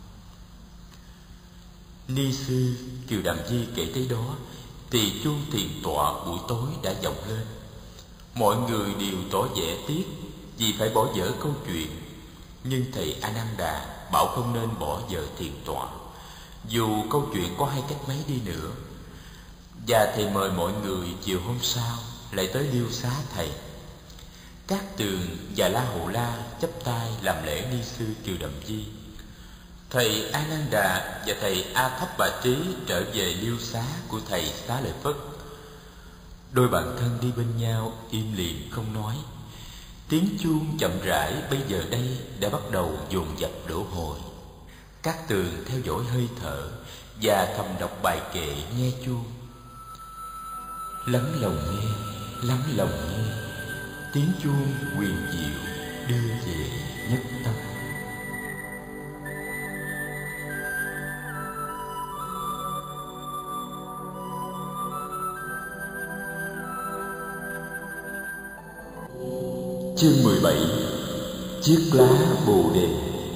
Ni sư Kiều Đàm Di kể tới đó thì chuông thiền tọa buổi tối đã vọng lên. Mọi người đều tỏ vẻ tiếc vì phải bỏ dở câu chuyện, nhưng thầy Ananda bảo không nên bỏ dở thiền tọa, dù câu chuyện có hay cách mấy đi nữa. Và thầy mời mọi người chiều hôm sau lại tới liêu xá thầy. Cát Tường và La Hầu La chắp tay làm lễ ni sư Kiều Đầm Di. Thầy Ananda và thầy A Thấp Bà Trí trở về liêu xá của thầy Xá Lợi Phất. Đôi bạn thân đi bên nhau im lìm không nói. Tiếng chuông chậm rãi bây giờ đây đã bắt đầu dồn dập đổ hồi. Cát Tường theo dõi hơi thở và thầm đọc bài kệ nghe chuông. Lắng lòng nghe, lắng lòng nghe, tiếng chuông huyền diệu đưa về nhất tâm. Chương 17. Chiếc lá Bồ Đề.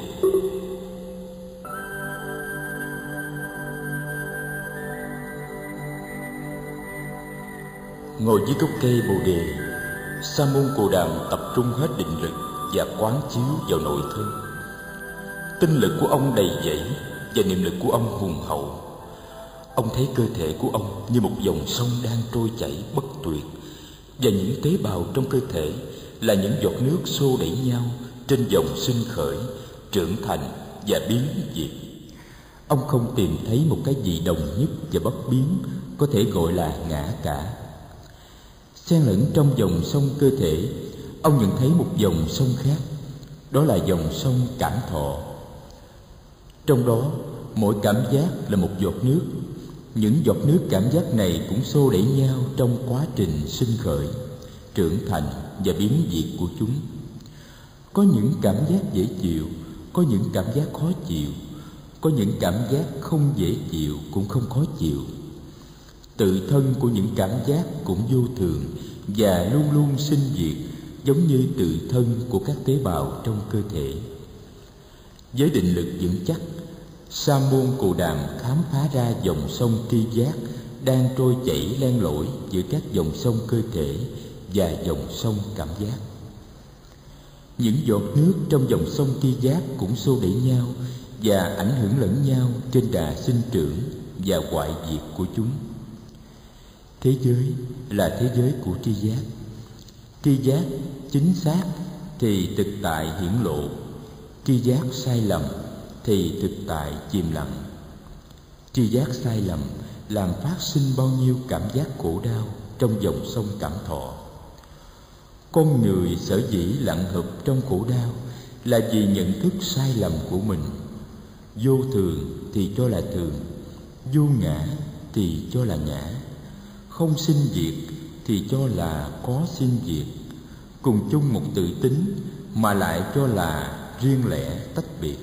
Ngồi dưới gốc cây Bồ Đề, Sa môn Cồ Đàm tập trung hết định lực và quán chiếu vào nội thân. Tinh lực của ông đầy dẫy và niệm lực của ông hùng hậu. Ông thấy cơ thể của ông như một dòng sông đang trôi chảy bất tuyệt, và những tế bào trong cơ thể là những giọt nước xô đẩy nhau trên dòng sinh khởi, trưởng thành và biến diệt. Ông không tìm thấy một cái gì đồng nhất và bất biến có thể gọi là ngã cả. Xen lẫn trong dòng sông cơ thể, ông nhận thấy một dòng sông khác, đó là dòng sông cảm thọ. Trong đó, mỗi cảm giác là một giọt nước. Những giọt nước cảm giác này cũng xô đẩy nhau trong quá trình sinh khởi, trưởng thành và biến diệt của chúng. Có những cảm giác dễ chịu, có những cảm giác khó chịu, có những cảm giác không dễ chịu cũng không khó chịu. Tự thân của những cảm giác cũng vô thường và luôn luôn sinh diệt, giống như tự thân của các tế bào trong cơ thể. Với định lực vững chắc, Sa môn Cồ Đàm khám phá ra dòng sông tri giác đang trôi chảy len lỏi giữa các dòng sông cơ thể và dòng sông cảm giác. Những giọt nước trong dòng sông tri giác cũng xô đẩy nhau và ảnh hưởng lẫn nhau trên đà sinh trưởng và hoại diệt của chúng. Thế giới là thế giới của tri giác. Tri giác chính xác thì thực tại hiển lộ, tri giác sai lầm thì thực tại chìm lặng. Tri giác sai lầm làm phát sinh bao nhiêu cảm giác khổ đau trong dòng sông cảm thọ. Con người sở dĩ lặn hụp trong khổ đau là vì nhận thức sai lầm của mình. Vô thường thì cho là thường, vô ngã thì cho là ngã, không sinh diệt thì cho là có sinh diệt, cùng chung một tự tính mà lại cho là riêng lẻ tách biệt.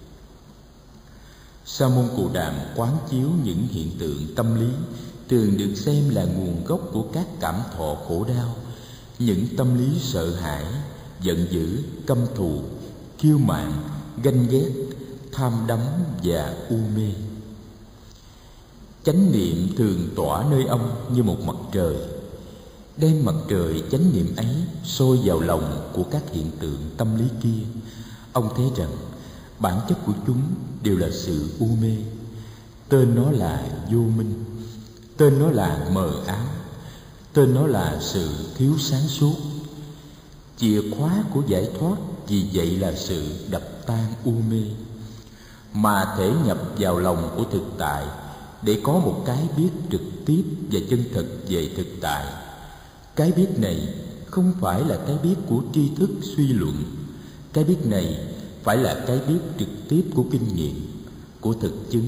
Sa môn Cù Đàm quán chiếu những hiện tượng tâm lý thường được xem là nguồn gốc của các cảm thọ khổ đau, những tâm lý sợ hãi, giận dữ, căm thù, kiêu mạn, ganh ghét, tham đắm và u mê. Chánh niệm thường tỏa nơi ông như một mặt trời. Đem mặt trời chánh niệm ấy soi vào lòng của các hiện tượng tâm lý kia, ông thấy rằng bản chất của chúng đều là sự u mê. Tên nó là vô minh, tên nó là mờ ám, tên nó là sự thiếu sáng suốt. Chìa khóa của giải thoát vì vậy là sự đập tan u mê, mà thể nhập vào lòng của thực tại để có một cái biết trực tiếp và chân thực về thực tại. Cái biết này không phải là cái biết của tri thức suy luận. Cái biết này phải là cái biết trực tiếp của kinh nghiệm, của thực chứng.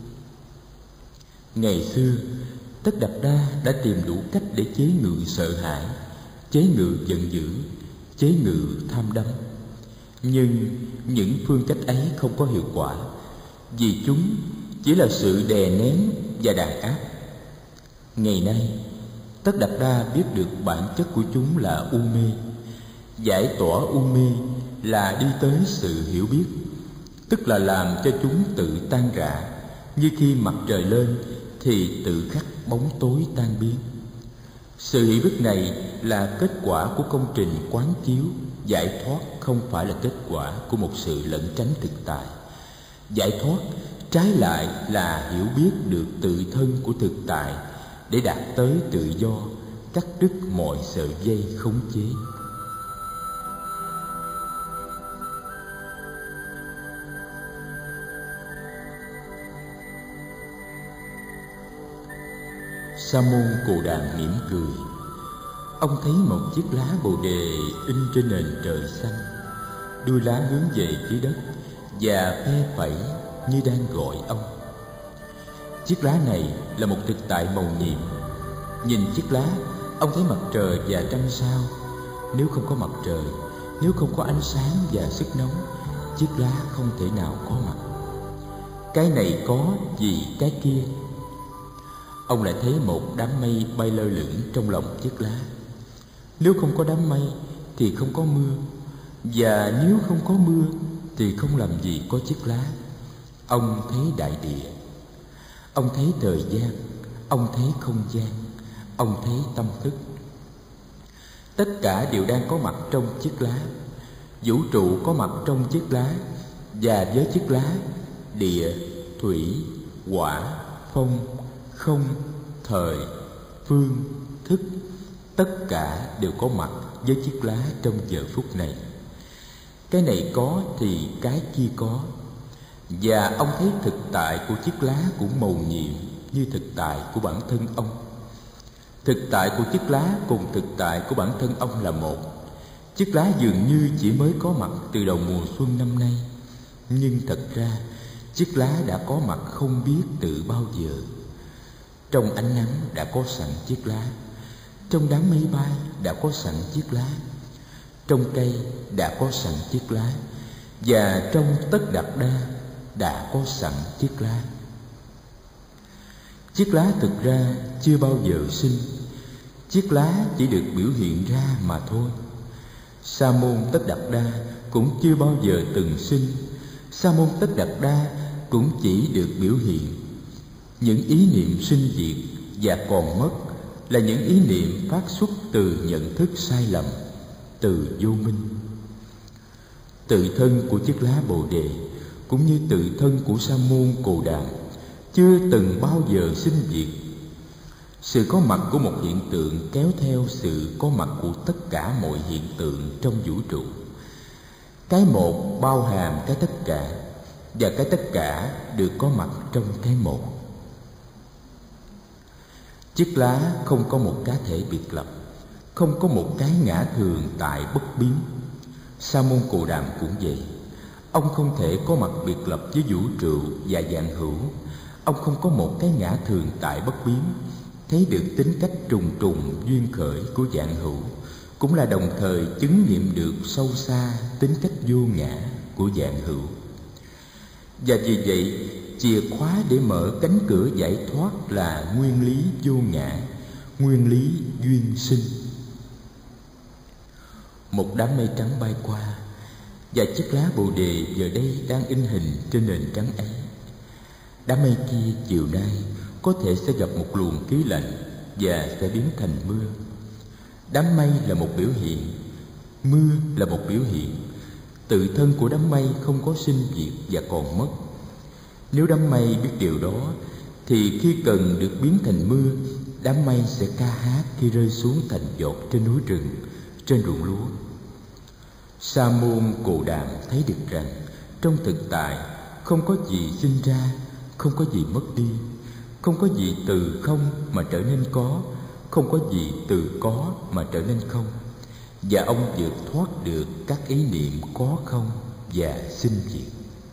Ngày xưa, Tất Đạt Đa đã tìm đủ cách để chế ngự sợ hãi, chế ngự giận dữ, chế ngự tham đắm. Nhưng những phương cách ấy không có hiệu quả, vì chúng chỉ là sự đè nén và đàn áp. Ngày nay, Tất Đạt Đa biết được bản chất của chúng là u mê. Giải tỏa u mê là đi tới sự hiểu biết, tức là làm cho chúng tự tan rã, như khi mặt trời lên thì tự khắc bóng tối tan biến. Sự hiểu biết này là kết quả của công trình quán chiếu. Giải thoát không phải là kết quả của một sự lẩn tránh thực tại. Giải thoát trái lại là hiểu biết được tự thân của thực tại để đạt tới tự do, cắt đứt mọi sợi dây khống chế. Sa môn Cù Đàm mỉm cười. Ông thấy một chiếc lá bồ đề in trên nền trời xanh, đuôi lá hướng về phía đất và phe phẩy như đang gọi ông. Chiếc lá này là một thực tại mầu nhiệm. Nhìn chiếc lá, ông thấy mặt trời và trăng sao. Nếu không có mặt trời, nếu không có ánh sáng và sức nóng, chiếc lá không thể nào có mặt. Cái này có vì cái kia. Ông lại thấy một đám mây bay lơ lửng trong lòng chiếc lá. Nếu không có đám mây thì không có mưa, và nếu không có mưa thì không làm gì có chiếc lá. Ông thấy đại địa, ông thấy thời gian, ông thấy không gian, ông thấy tâm thức. Tất cả đều đang có mặt trong chiếc lá. Vũ trụ có mặt trong chiếc lá, và với chiếc lá, địa, thủy, hỏa, phong, không, thời, phương, thức, tất cả đều có mặt với chiếc lá trong giờ phút này. Cái này có thì cái kia có. Và ông thấy thực tại của chiếc lá cũng mầu nhiệm như thực tại của bản thân ông. Thực tại của chiếc lá cùng thực tại của bản thân ông là một. Chiếc lá dường như chỉ mới có mặt từ đầu mùa xuân năm nay, nhưng thật ra chiếc lá đã có mặt không biết từ bao giờ. Trong ánh nắng đã có sẵn chiếc lá, trong đám mây bay đã có sẵn chiếc lá, trong cây đã có sẵn chiếc lá, và trong Tất Đạt Đa đã có sẵn chiếc lá. Chiếc lá thực ra chưa bao giờ sinh, chiếc lá chỉ được biểu hiện ra mà thôi. Sa môn Tất Đạt Đa cũng chưa bao giờ từng sinh, Sa môn Tất Đạt Đa cũng chỉ được biểu hiện. Những ý niệm sinh diệt và còn mất là những ý niệm phát xuất từ nhận thức sai lầm, từ vô minh. Tự thân của chiếc lá bồ đề cũng như tự thân của Sa môn Cù Đàm chưa từng bao giờ sinh diệt. Sự có mặt của một hiện tượng kéo theo sự có mặt của tất cả mọi hiện tượng trong vũ trụ. Cái một bao hàm cái tất cả, và cái tất cả được có mặt trong cái một. Chiếc lá không có một cá thể biệt lập, không có một cái ngã thường tại bất biến. Sa môn Cồ Đàm cũng vậy. Ông không thể có mặt biệt lập với vũ trụ và vạn hữu. Ông không có một cái ngã thường tại bất biến, thấy được tính cách trùng trùng duyên khởi của vạn hữu, cũng là đồng thời chứng nghiệm được sâu xa tính cách vô ngã của vạn hữu. Và vì vậy, chìa khóa để mở cánh cửa giải thoát là nguyên lý vô ngã, nguyên lý duyên sinh. Một đám mây trắng bay qua, và chiếc lá bồ đề giờ đây đang in hình trên nền trắng ấy. Đám mây kia chiều nay có thể sẽ gặp một luồng khí lạnh và sẽ biến thành mưa. Đám mây là một biểu hiện, mưa là một biểu hiện. Tự thân của đám mây không có sinh diệt và còn mất. Nếu đám mây biết điều đó, thì khi cần được biến thành mưa, đám mây sẽ ca hát khi rơi xuống thành giọt trên núi rừng, trên ruộng lúa. Sa môn Cồ Đàm thấy được rằng trong thực tại không có gì sinh ra, không có gì mất đi, không có gì từ không mà trở nên có, không có gì từ có mà trở nên không. Và ông vượt thoát được các ý niệm có không và sinh diệt.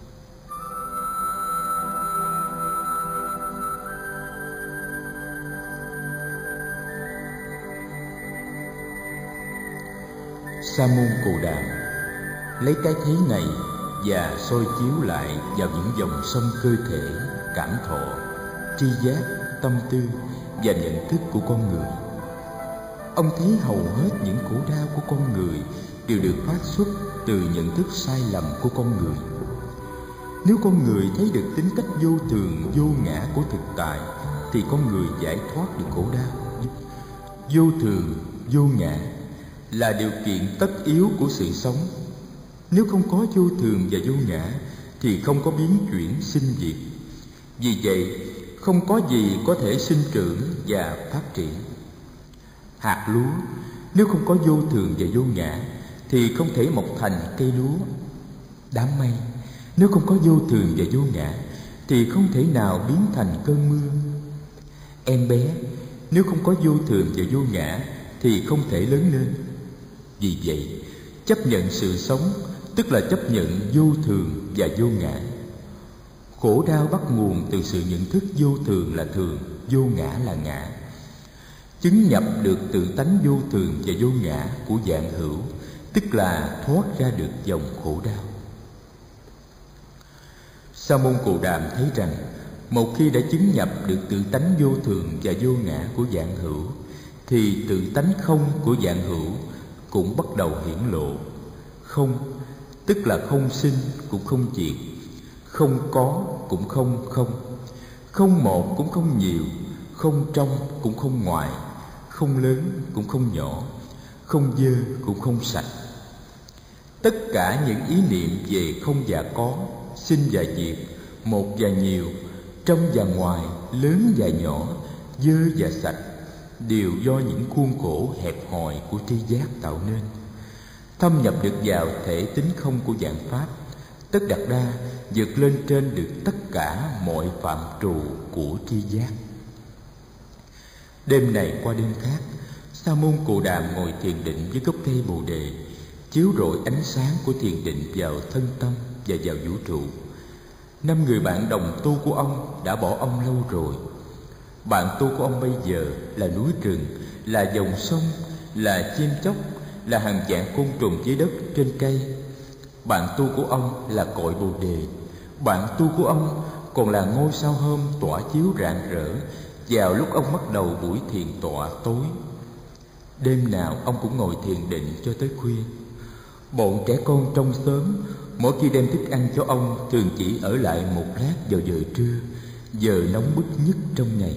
Sa môn Cồ Đàm lấy cái thấy này và soi chiếu lại vào những dòng sông cơ thể, cảm thọ, tri giác, tâm tư và nhận thức của con người. Ông thấy hầu hết những khổ đau của con người đều được phát xuất từ nhận thức sai lầm của con người. Nếu con người thấy được tính cách vô thường, vô ngã của thực tại, thì con người giải thoát được khổ đau. Vô thường, vô ngã là điều kiện tất yếu của sự sống. Nếu không có vô thường và vô ngã thì không có biến chuyển sinh diệt. Vì vậy, không có gì có thể sinh trưởng và phát triển. Hạt lúa nếu không có vô thường và vô ngã thì không thể mọc thành cây lúa. Đám mây nếu không có vô thường và vô ngã thì không thể nào biến thành cơn mưa. Em bé nếu không có vô thường và vô ngã thì không thể lớn lên. Vì vậy, chấp nhận sự sống tức là chấp nhận vô thường và vô ngã. Khổ đau bắt nguồn từ sự nhận thức vô thường là thường, vô ngã là ngã. Chứng nhập được tự tánh vô thường và vô ngã của vạn hữu, tức là thoát ra được dòng khổ đau. Sa môn Cồ Đàm thấy rằng, một khi đã chứng nhập được tự tánh vô thường và vô ngã của vạn hữu, thì tự tánh không của vạn hữu cũng bắt đầu hiển lộ. Không, tức là không sinh cũng không diệt, không có cũng không không, không một cũng không nhiều, không trong cũng không ngoài, không lớn cũng không nhỏ, không dơ cũng không sạch. Tất cả những ý niệm về không và có, sinh và diệt, một và nhiều, trong và ngoài, lớn và nhỏ, dơ và sạch, đều do những khuôn khổ hẹp hòi của tri giác tạo nên. Thâm nhập được vào thể tính không của vạn pháp, Tất Đạt Đa vượt lên trên được tất cả mọi phạm trù của tri giác. Đêm này qua đêm khác, Sa môn Cồ Đàm ngồi thiền định với gốc cây bồ đề, chiếu rọi ánh sáng của thiền định vào thân tâm và vào vũ trụ. 5 người bạn đồng tu của ông đã bỏ ông lâu rồi. Bạn tu của ông bây giờ là núi rừng, là dòng sông, là chim chóc, là hàng vạn côn trùng dưới đất trên cây. Bạn tu của ông là cội bồ đề. Bạn tu của ông còn là ngôi sao hôm tỏa chiếu rạng rỡ vào lúc ông bắt đầu buổi thiền tọa tối. Đêm nào ông cũng ngồi thiền định cho tới khuya. Bọn trẻ con trong xóm mỗi khi đem thức ăn cho ông thường chỉ ở lại một lát vào giờ trưa, giờ nóng bức nhất trong ngày.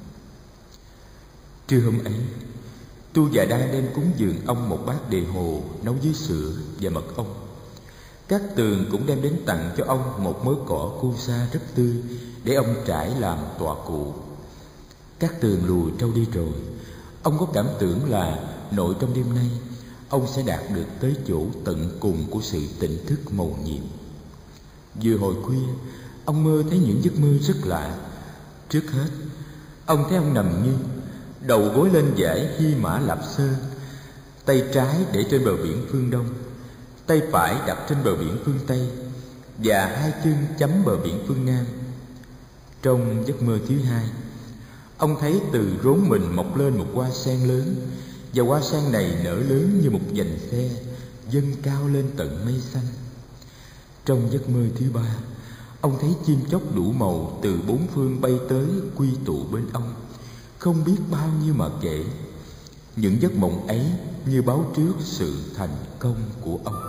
Trưa hôm ấy, Tu Già Đa đem cúng dường ông một bát đề hồ nấu với sữa và mật ong. Các Tường cũng đem đến tặng cho ông một mớ cỏ cu sa rất tươi để ông trải làm tọa cụ. Các Tường lùi trâu đi rồi, ông có cảm tưởng là nội trong đêm nay ông sẽ đạt được tới chỗ tận cùng của sự tỉnh thức mầu nhiệm. Vừa hồi khuya, ông mơ thấy những giấc mơ rất lạ. Trước hết, ông thấy ông nằm nghiêng, đầu gối lên dãy Hy Mã Lạp Sơn, tay trái để trên bờ biển phương Đông, tay phải đặt trên bờ biển phương Tây, và hai chân chấm bờ biển phương Nam. Trong giấc mơ thứ hai, ông thấy từ rốn mình mọc lên một hoa sen lớn, và hoa sen này nở lớn như một vành xe, dâng cao lên tận mây xanh. Trong giấc mơ thứ ba, ông thấy chim chóc đủ màu từ bốn phương bay tới quy tụ bên ông, không biết bao nhiêu mà kể. Những giấc mộng ấy như báo trước sự thành công của ông.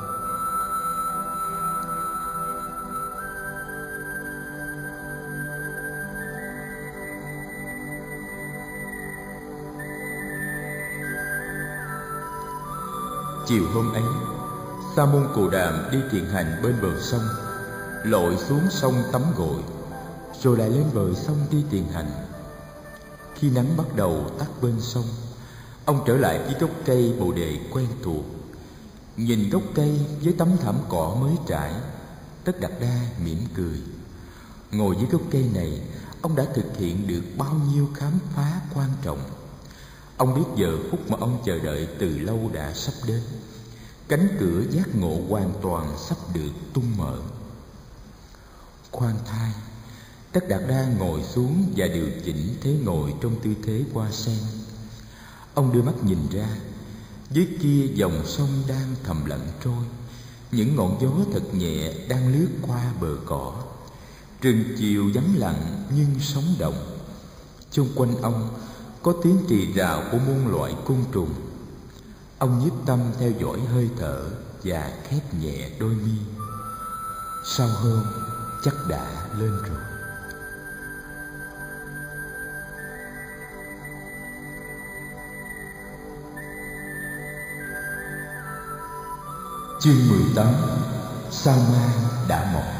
Chiều hôm ấy, Sa môn Cồ Đàm đi thiền hành bên bờ sông, lội xuống sông tắm gội, rồi lại lên bờ sông đi thiền hành. Khi nắng bắt đầu tắt bên sông, ông trở lại với gốc cây bồ đề quen thuộc. Nhìn gốc cây với tấm thảm cỏ mới trải, Tất Đạt Đa mỉm cười. Ngồi dưới gốc cây này, ông đã thực hiện được bao nhiêu khám phá quan trọng. Ông biết giờ phút mà ông chờ đợi từ lâu đã sắp đến. Cánh cửa giác ngộ hoàn toàn sắp được tung mở. Khoan thai, Tất Đạt Đa ngồi xuống và điều chỉnh thế ngồi trong tư thế hoa sen. Ông đưa mắt nhìn ra, dưới kia dòng sông đang thầm lặng trôi. Những ngọn gió thật nhẹ đang lướt qua bờ cỏ. Rừng chiều vắng lặng nhưng sống động. Xung quanh ông có tiếng rì rào của muôn loại côn trùng. Ông nhiếp tâm theo dõi hơi thở và khép nhẹ đôi mi. Sau hôm chắc đã lên rồi. Chương 18. Sao Mang đã mọc.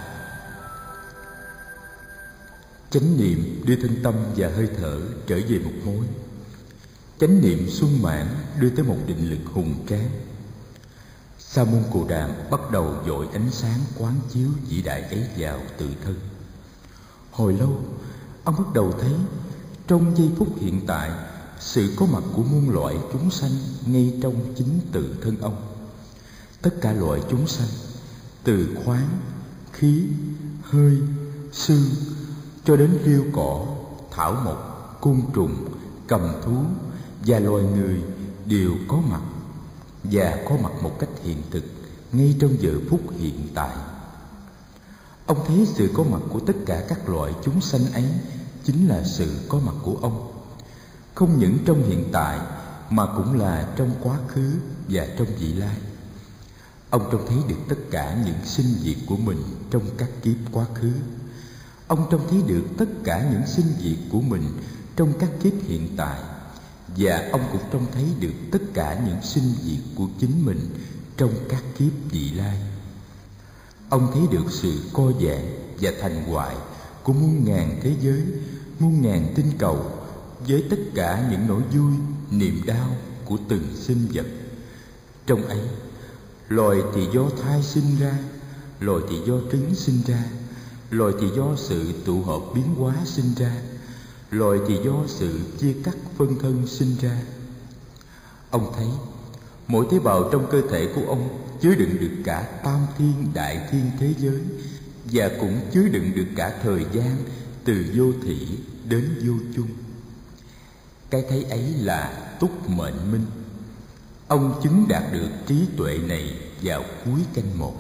Chánh niệm đưa thân tâm và hơi thở trở về một mối. Chánh niệm sung mãn đưa tới một định lực hùng tráng. Sa môn Cồ Đàm bắt đầu dội ánh sáng quán chiếu vĩ đại ấy vào tự thân. Hồi lâu, ông bắt đầu thấy trong giây phút hiện tại sự có mặt của muôn loại chúng sanh ngay trong chính tự thân ông. Tất cả loại chúng sanh, từ khoáng, khí, hơi, xương cho đến rêu cỏ, thảo mộc, côn trùng, cầm thú và loài người đều có mặt, và có mặt một cách hiện thực ngay trong giờ phút hiện tại. Ông thấy sự có mặt của tất cả các loại chúng sanh ấy chính là sự có mặt của ông, không những trong hiện tại mà cũng là trong quá khứ và trong vị lai. Ông trông thấy được tất cả những sinh diệt của mình trong các kiếp quá khứ. Ông trông thấy được tất cả những sinh diệt của mình trong các kiếp hiện tại. Và ông cũng trông thấy được tất cả những sinh diệt của chính mình trong các kiếp vị lai. Ông thấy được sự co giãn và thành hoại của muôn ngàn thế giới, muôn ngàn tinh cầu, với tất cả những nỗi vui, niềm đau của từng sinh vật. Trong ấy, loài thì do thai sinh ra, loài thì do trứng sinh ra, loài thì do sự tụ hợp biến hóa sinh ra, loài thì do sự chia cắt phân thân sinh ra. Ông thấy mỗi tế bào trong cơ thể của ông chứa đựng được cả tam thiên đại thiên thế giới, và cũng chứa đựng được cả thời gian từ vô thủy đến vô chung. Cái thấy ấy là túc mệnh minh. Ông chứng đạt được trí tuệ này vào cuối canh 1.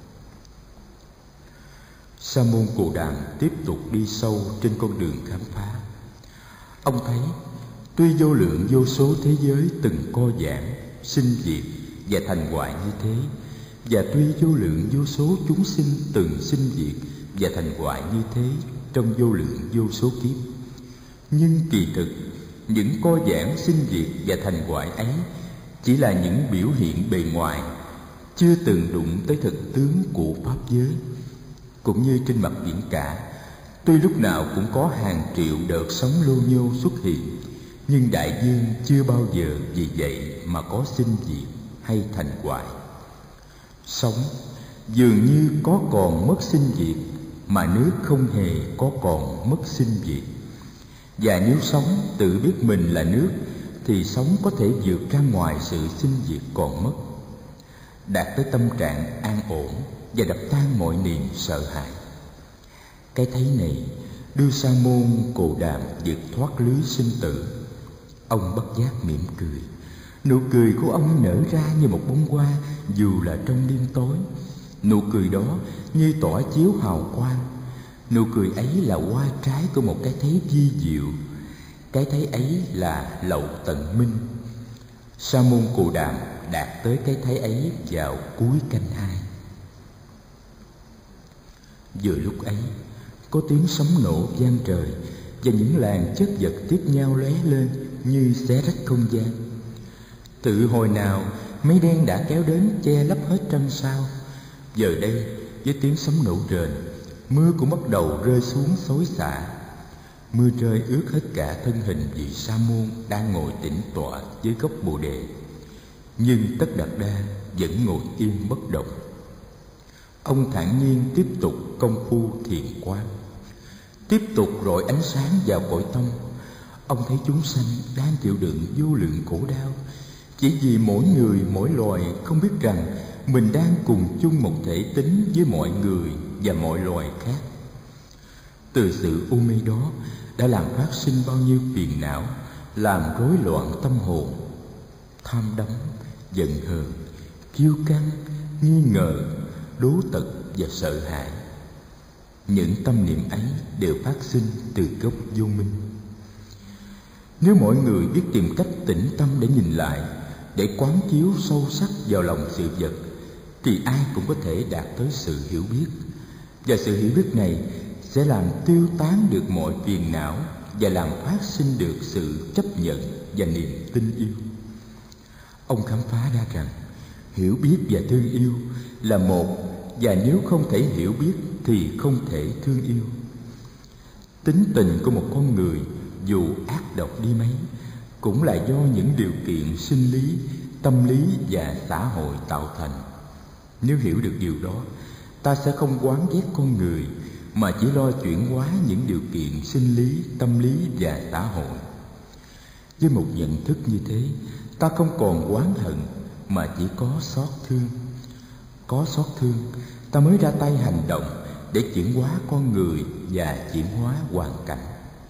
Sa môn Cồ Đàm tiếp tục đi sâu trên con đường khám phá. Ông thấy tuy vô lượng vô số thế giới từng co giãn, sinh diệt và thành hoại như thế, và tuy vô lượng vô số chúng sinh từng sinh diệt và thành hoại như thế trong vô lượng vô số kiếp, nhưng kỳ thực những co giãn, sinh diệt và thành hoại ấy chỉ là những biểu hiện bề ngoài, chưa từng đụng tới thực tướng của pháp giới. Cũng như trên mặt biển cả, tuy lúc nào cũng có hàng triệu đợt sóng lô nhô xuất hiện, nhưng đại dương chưa bao giờ vì vậy mà có sinh diệt hay thành hoại. Sóng dường như có còn mất sinh diệt, mà nước không hề có còn mất sinh diệt. Và nếu sóng tự biết mình là nước thì sống có thể vượt ra ngoài sự sinh diệt còn mất, đạt tới tâm trạng an ổn và đập tan mọi niềm sợ hãi. Cái thấy này đưa Sa môn Cồ Đàm vượt thoát lưới sinh tử. Ông bất giác mỉm cười. Nụ cười của ông nở ra như một bông hoa dù là trong đêm tối. Nụ cười đó như tỏa chiếu hào quang. Nụ cười ấy là hoa trái của một cái thấy vi diệu. Cái thấy ấy là lậu tận minh. Sa môn Cồ Đàm đạt tới cái thấy ấy vào cuối canh 2. Vừa lúc ấy, có tiếng sấm nổ vang trời và những làn chất vật tiếp nhau lóe lên như xé rách không gian. Tự hồi nào mây đen đã kéo đến che lấp hết trăng sao. Giờ đây với tiếng sấm nổ rền, mưa cũng bắt đầu rơi xuống xối xả. Mưa rơi ướt hết cả thân hình vị sa môn đang ngồi tĩnh tọa dưới gốc bồ đề. Nhưng Tất Đạt Đa vẫn ngồi yên bất động. Ông thản nhiên tiếp tục công phu thiền quán, tiếp tục rọi ánh sáng vào cõi tâm. Ông thấy chúng sanh đang chịu đựng vô lượng khổ đau, chỉ vì mỗi người mỗi loài không biết rằng mình đang cùng chung một thể tính với mọi người và mọi loài khác. Từ sự u mê đó đã làm phát sinh bao nhiêu phiền não, làm rối loạn tâm hồn. Tham đắm, giận hờn, kiêu căng, nghi ngờ, đố tật và sợ hãi. Những tâm niệm ấy đều phát sinh từ gốc vô minh. Nếu mọi người biết tìm cách tĩnh tâm để nhìn lại, để quán chiếu sâu sắc vào lòng sự vật, thì ai cũng có thể đạt tới sự hiểu biết. Và sự hiểu biết này sẽ làm tiêu tán được mọi phiền não và làm phát sinh được sự chấp nhận và niềm tin yêu. Ông khám phá ra rằng hiểu biết và thương yêu là một, và nếu không thể hiểu biết thì không thể thương yêu. Tính tình của một con người dù ác độc đi mấy cũng là do những điều kiện sinh lý, tâm lý và xã hội tạo thành. Nếu hiểu được điều đó, ta sẽ không oán ghét con người mà chỉ lo chuyển hóa những điều kiện sinh lý, tâm lý và xã hội. Với một nhận thức như thế, ta không còn oán hận mà chỉ có xót thương. Có xót thương, ta mới ra tay hành động để chuyển hóa con người và chuyển hóa hoàn cảnh.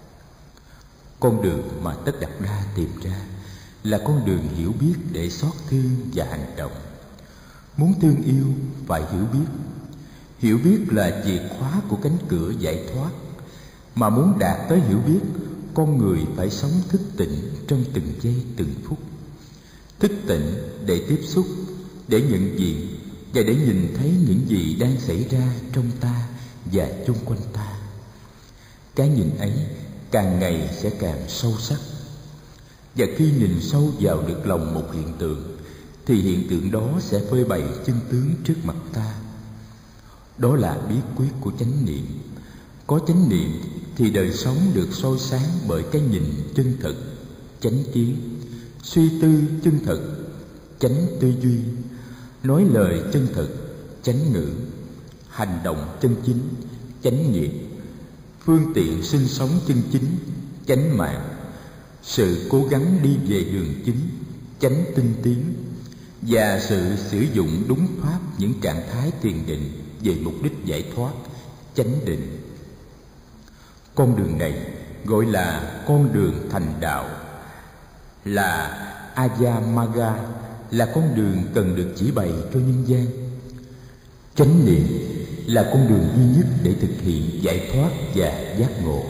Con đường mà Tất Đạt Đa tìm ra là con đường hiểu biết để xót thương và hành động. Muốn thương yêu phải hiểu biết. Hiểu biết là chìa khóa của cánh cửa giải thoát. Mà muốn đạt tới hiểu biết, con người phải sống thức tỉnh trong từng giây từng phút. Thức tỉnh để tiếp xúc, để nhận diện và để nhìn thấy những gì đang xảy ra trong ta và chung quanh ta. Cái nhìn ấy càng ngày sẽ càng sâu sắc. Và khi nhìn sâu vào được lòng một hiện tượng, thì hiện tượng đó sẽ phơi bày chân tướng trước mặt ta. Đó là bí quyết của chánh niệm. Có chánh niệm thì đời sống được soi sáng bởi cái nhìn chân thực, chánh kiến, suy tư chân thực, chánh tư duy, nói lời chân thực, chánh ngữ, hành động chân chính, chánh nghiệp, phương tiện sinh sống chân chính, chánh mạng, sự cố gắng đi về đường chính, chánh tinh tiến, và sự sử dụng đúng pháp những trạng thái thiền định về mục đích giải thoát, chánh định. Con đường này gọi là con đường thành đạo, là Ayamaga, là con đường cần được chỉ bày cho nhân gian. Chánh niệm là con đường duy nhất để thực hiện giải thoát và giác ngộ.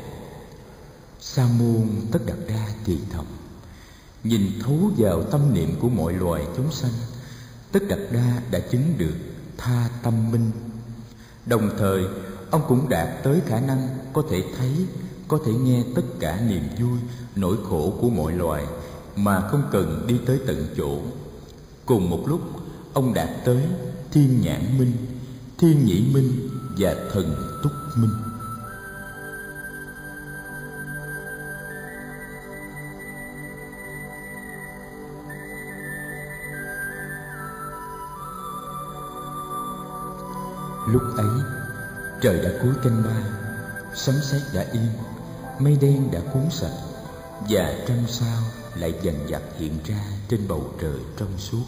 Sa môn Tất Đạt Đa thì thầm, nhìn thấu vào tâm niệm của mọi loài chúng sanh. Tất Đạt Đa đã chứng được tha tâm minh. Đồng thời ông cũng đạt tới khả năng có thể thấy, có thể nghe tất cả niềm vui, nỗi khổ của mọi loài mà không cần đi tới tận chỗ. Cùng một lúc ông đạt tới thiên nhãn minh, thiên nhĩ minh và thần túc minh. Lúc ấy trời đã cuối canh 3, sấm sét đã yên, mây đen đã cuốn sạch, và trăng sao lại dần dặt hiện ra trên bầu trời trong suốt.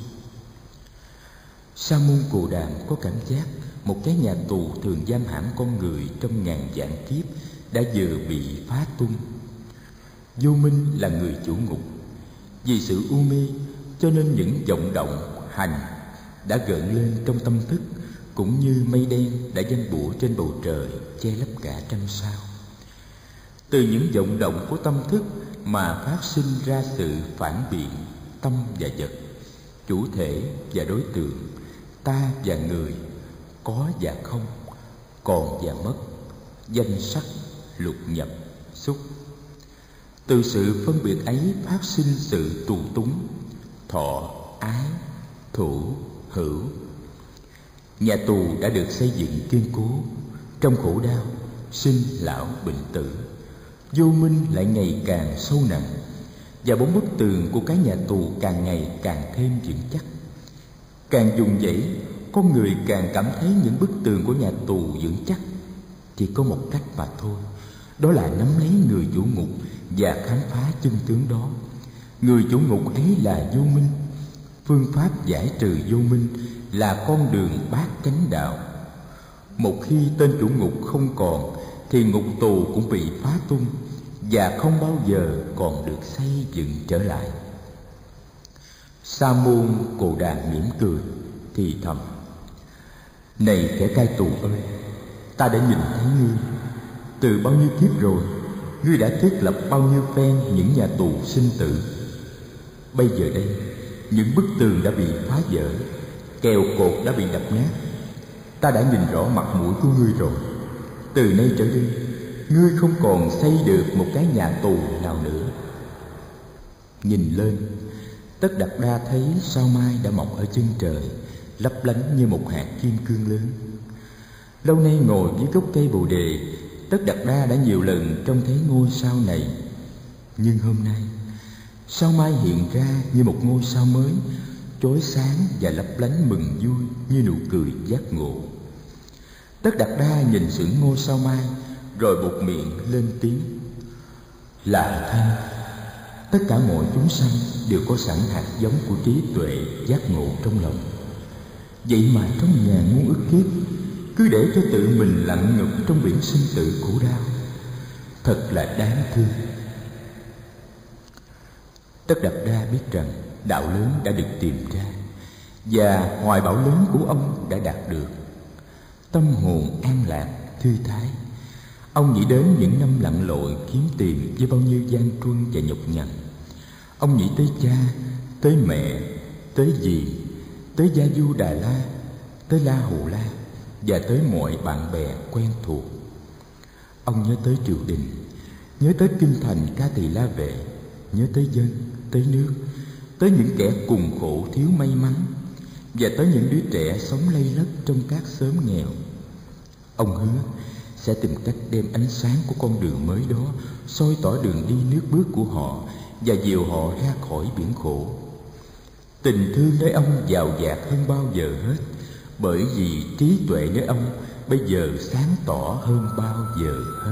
Sa môn Cồ Đàm có cảm giác một cái nhà tù thường giam hãm con người trong ngàn vạn kiếp đã vừa bị phá tung. Vô minh là người chủ ngục. Vì sự u mê cho nên những vọng động, hành đã gợn lên trong tâm thức, cũng như mây đen đã giăng bủa trên bầu trời che lấp cả trăng sao. Từ những vọng động của tâm thức mà phát sinh ra sự phản biện tâm và vật, chủ thể và đối tượng, ta và người, có và không, còn và mất, danh sắc, lục nhập, xúc. Từ sự phân biệt ấy phát sinh sự tù túng, thọ, ái, thủ, hữu. Nhà tù đã được xây dựng kiên cố. Trong khổ đau, sinh, lão, bệnh tử, vô minh lại ngày càng sâu nặng, và bốn bức tường của cái nhà tù càng ngày càng thêm vững chắc. Càng dùng dãy, con người càng cảm thấy những bức tường của nhà tù vững chắc. Chỉ có một cách mà thôi, đó là nắm lấy người chủ ngục và khám phá chân tướng đó. Người chủ ngục ấy là vô minh. Phương pháp giải trừ vô minh là con đường bát chánh đạo. Một khi tên chủ ngục không còn, thì ngục tù cũng bị phá tung và không bao giờ còn được xây dựng trở lại. Sa môn Cồ Đàm mỉm cười thì thầm: Này kẻ cai tù ơi, ta đã nhìn thấy ngươi. Từ bao nhiêu kiếp rồi, ngươi đã thiết lập bao nhiêu phen những nhà tù sinh tử. Bây giờ đây, những bức tường đã bị phá vỡ, kèo cột đã bị đập nát. Ta đã nhìn rõ mặt mũi của ngươi rồi. Từ nay trở đi, ngươi không còn xây được một cái nhà tù nào nữa. Nhìn lên, Tất Đạt Đa thấy sao mai đã mọc ở chân trời, lấp lánh như một hạt kim cương lớn. Lâu nay ngồi dưới gốc cây bồ đề, Tất Đạt Đa đã nhiều lần trông thấy ngôi sao này. Nhưng hôm nay, sao mai hiện ra như một ngôi sao mới, chói sáng và lấp lánh mừng vui như nụ cười giác ngộ. Tất Đạt Đa nhìn sững ngôi sao mai, rồi buột miệng lên tiếng: Lạ thay, tất cả mọi chúng sanh đều có sẵn hạt giống của trí tuệ giác ngộ trong lòng. Vậy mà trong ngàn muôn ức kiếp, cứ để cho tự mình lặn ngập trong biển sinh tử khổ đau. Thật là đáng thương. Tất Đạt Đa biết rằng đạo lớn đã được tìm ra, và hoài bão lớn của ông đã đạt được. Tâm hồn an lạc, thư thái. Ông nghĩ đến những năm lặn lội kiếm tìm với bao nhiêu gian truân và nhọc nhằn. Ông nghĩ tới cha, tới mẹ, tới dì, tới Gia Du Đà La, tới La Hầu La, và tới mọi bạn bè quen thuộc. Ông nhớ tới triều đình, nhớ tới kinh thành Ca Tỳ La Vệ, nhớ tới dân, tới nước, tới những kẻ cùng khổ thiếu may mắn, và tới những đứa trẻ sống lây lất trong các xóm nghèo. Ông hứa sẽ tìm cách đem ánh sáng của con đường mới đó soi tỏ đường đi nước bước của họ và dìu họ ra khỏi biển khổ. Tình thương nơi ông giàu dạt hơn bao giờ hết, bởi vì trí tuệ nơi ông bây giờ sáng tỏ hơn bao giờ hết.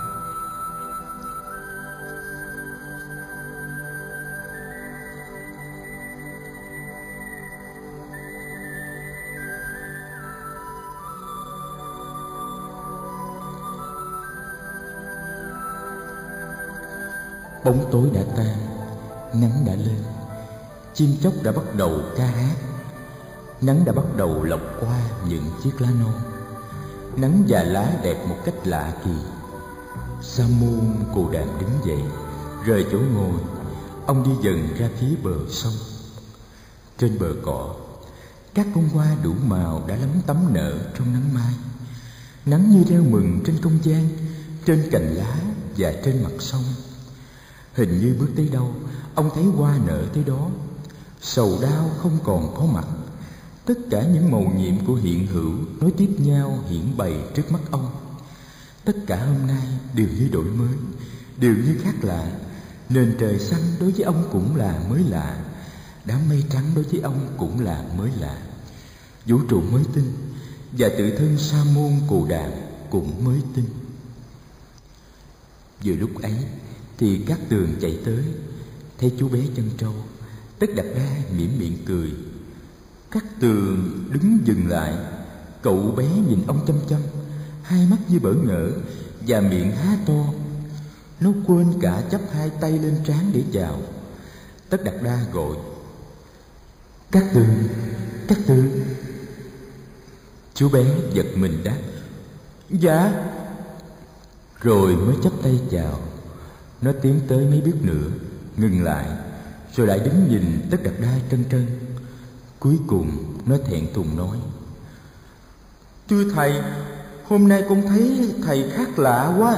Bóng tối đã tan, nắng đã lên, chim chóc đã bắt đầu ca hát. Nắng đã bắt đầu lọc qua những chiếc lá non. Nắng và lá đẹp một cách lạ kỳ. Sa môn Cồ Đàm đứng dậy, rời chỗ ngồi. Ông đi dần ra phía bờ sông. Trên bờ cỏ, các bông hoa đủ màu đã lắm tấm nở trong nắng mai. Nắng như reo mừng trên không gian, trên cành lá và trên mặt sông. Hình như bước tới đâu, ông thấy hoa nở tới đó. Sầu đau không còn có mặt. Tất cả những mầu nhiệm của hiện hữu nối tiếp nhau hiển bày trước mắt ông. Tất cả hôm nay đều như đổi mới, đều như khác lạ. Nền trời xanh đối với ông cũng là mới lạ. Đám mây trắng đối với ông cũng là mới lạ. Vũ trụ mới tinh, và tự thân Sa môn Cồ Đàm cũng mới tinh. Vừa lúc ấy thì Cát Tường chạy tới, Thấy chú bé chân trâu, Tất Đạt Đa mỉm miệng cười. Cát Tường đứng dừng lại. Cậu bé nhìn ông chăm chăm, hai mắt như bỡ ngỡ và miệng há to. Nó quên cả chắp hai tay lên trán để chào. Tất Đạt Đa gọi: Cát Tường, Cát Tường. Chú bé giật mình đáp: Dạ. Rồi mới chắp tay chào. Nó tiến tới mấy bước nữa, ngừng lại, rồi lại đứng nhìn Tất Đạt Đa trân trân. Cuối cùng nó thẹn thùng nói: Thưa thầy, hôm nay con thấy thầy khác lạ quá.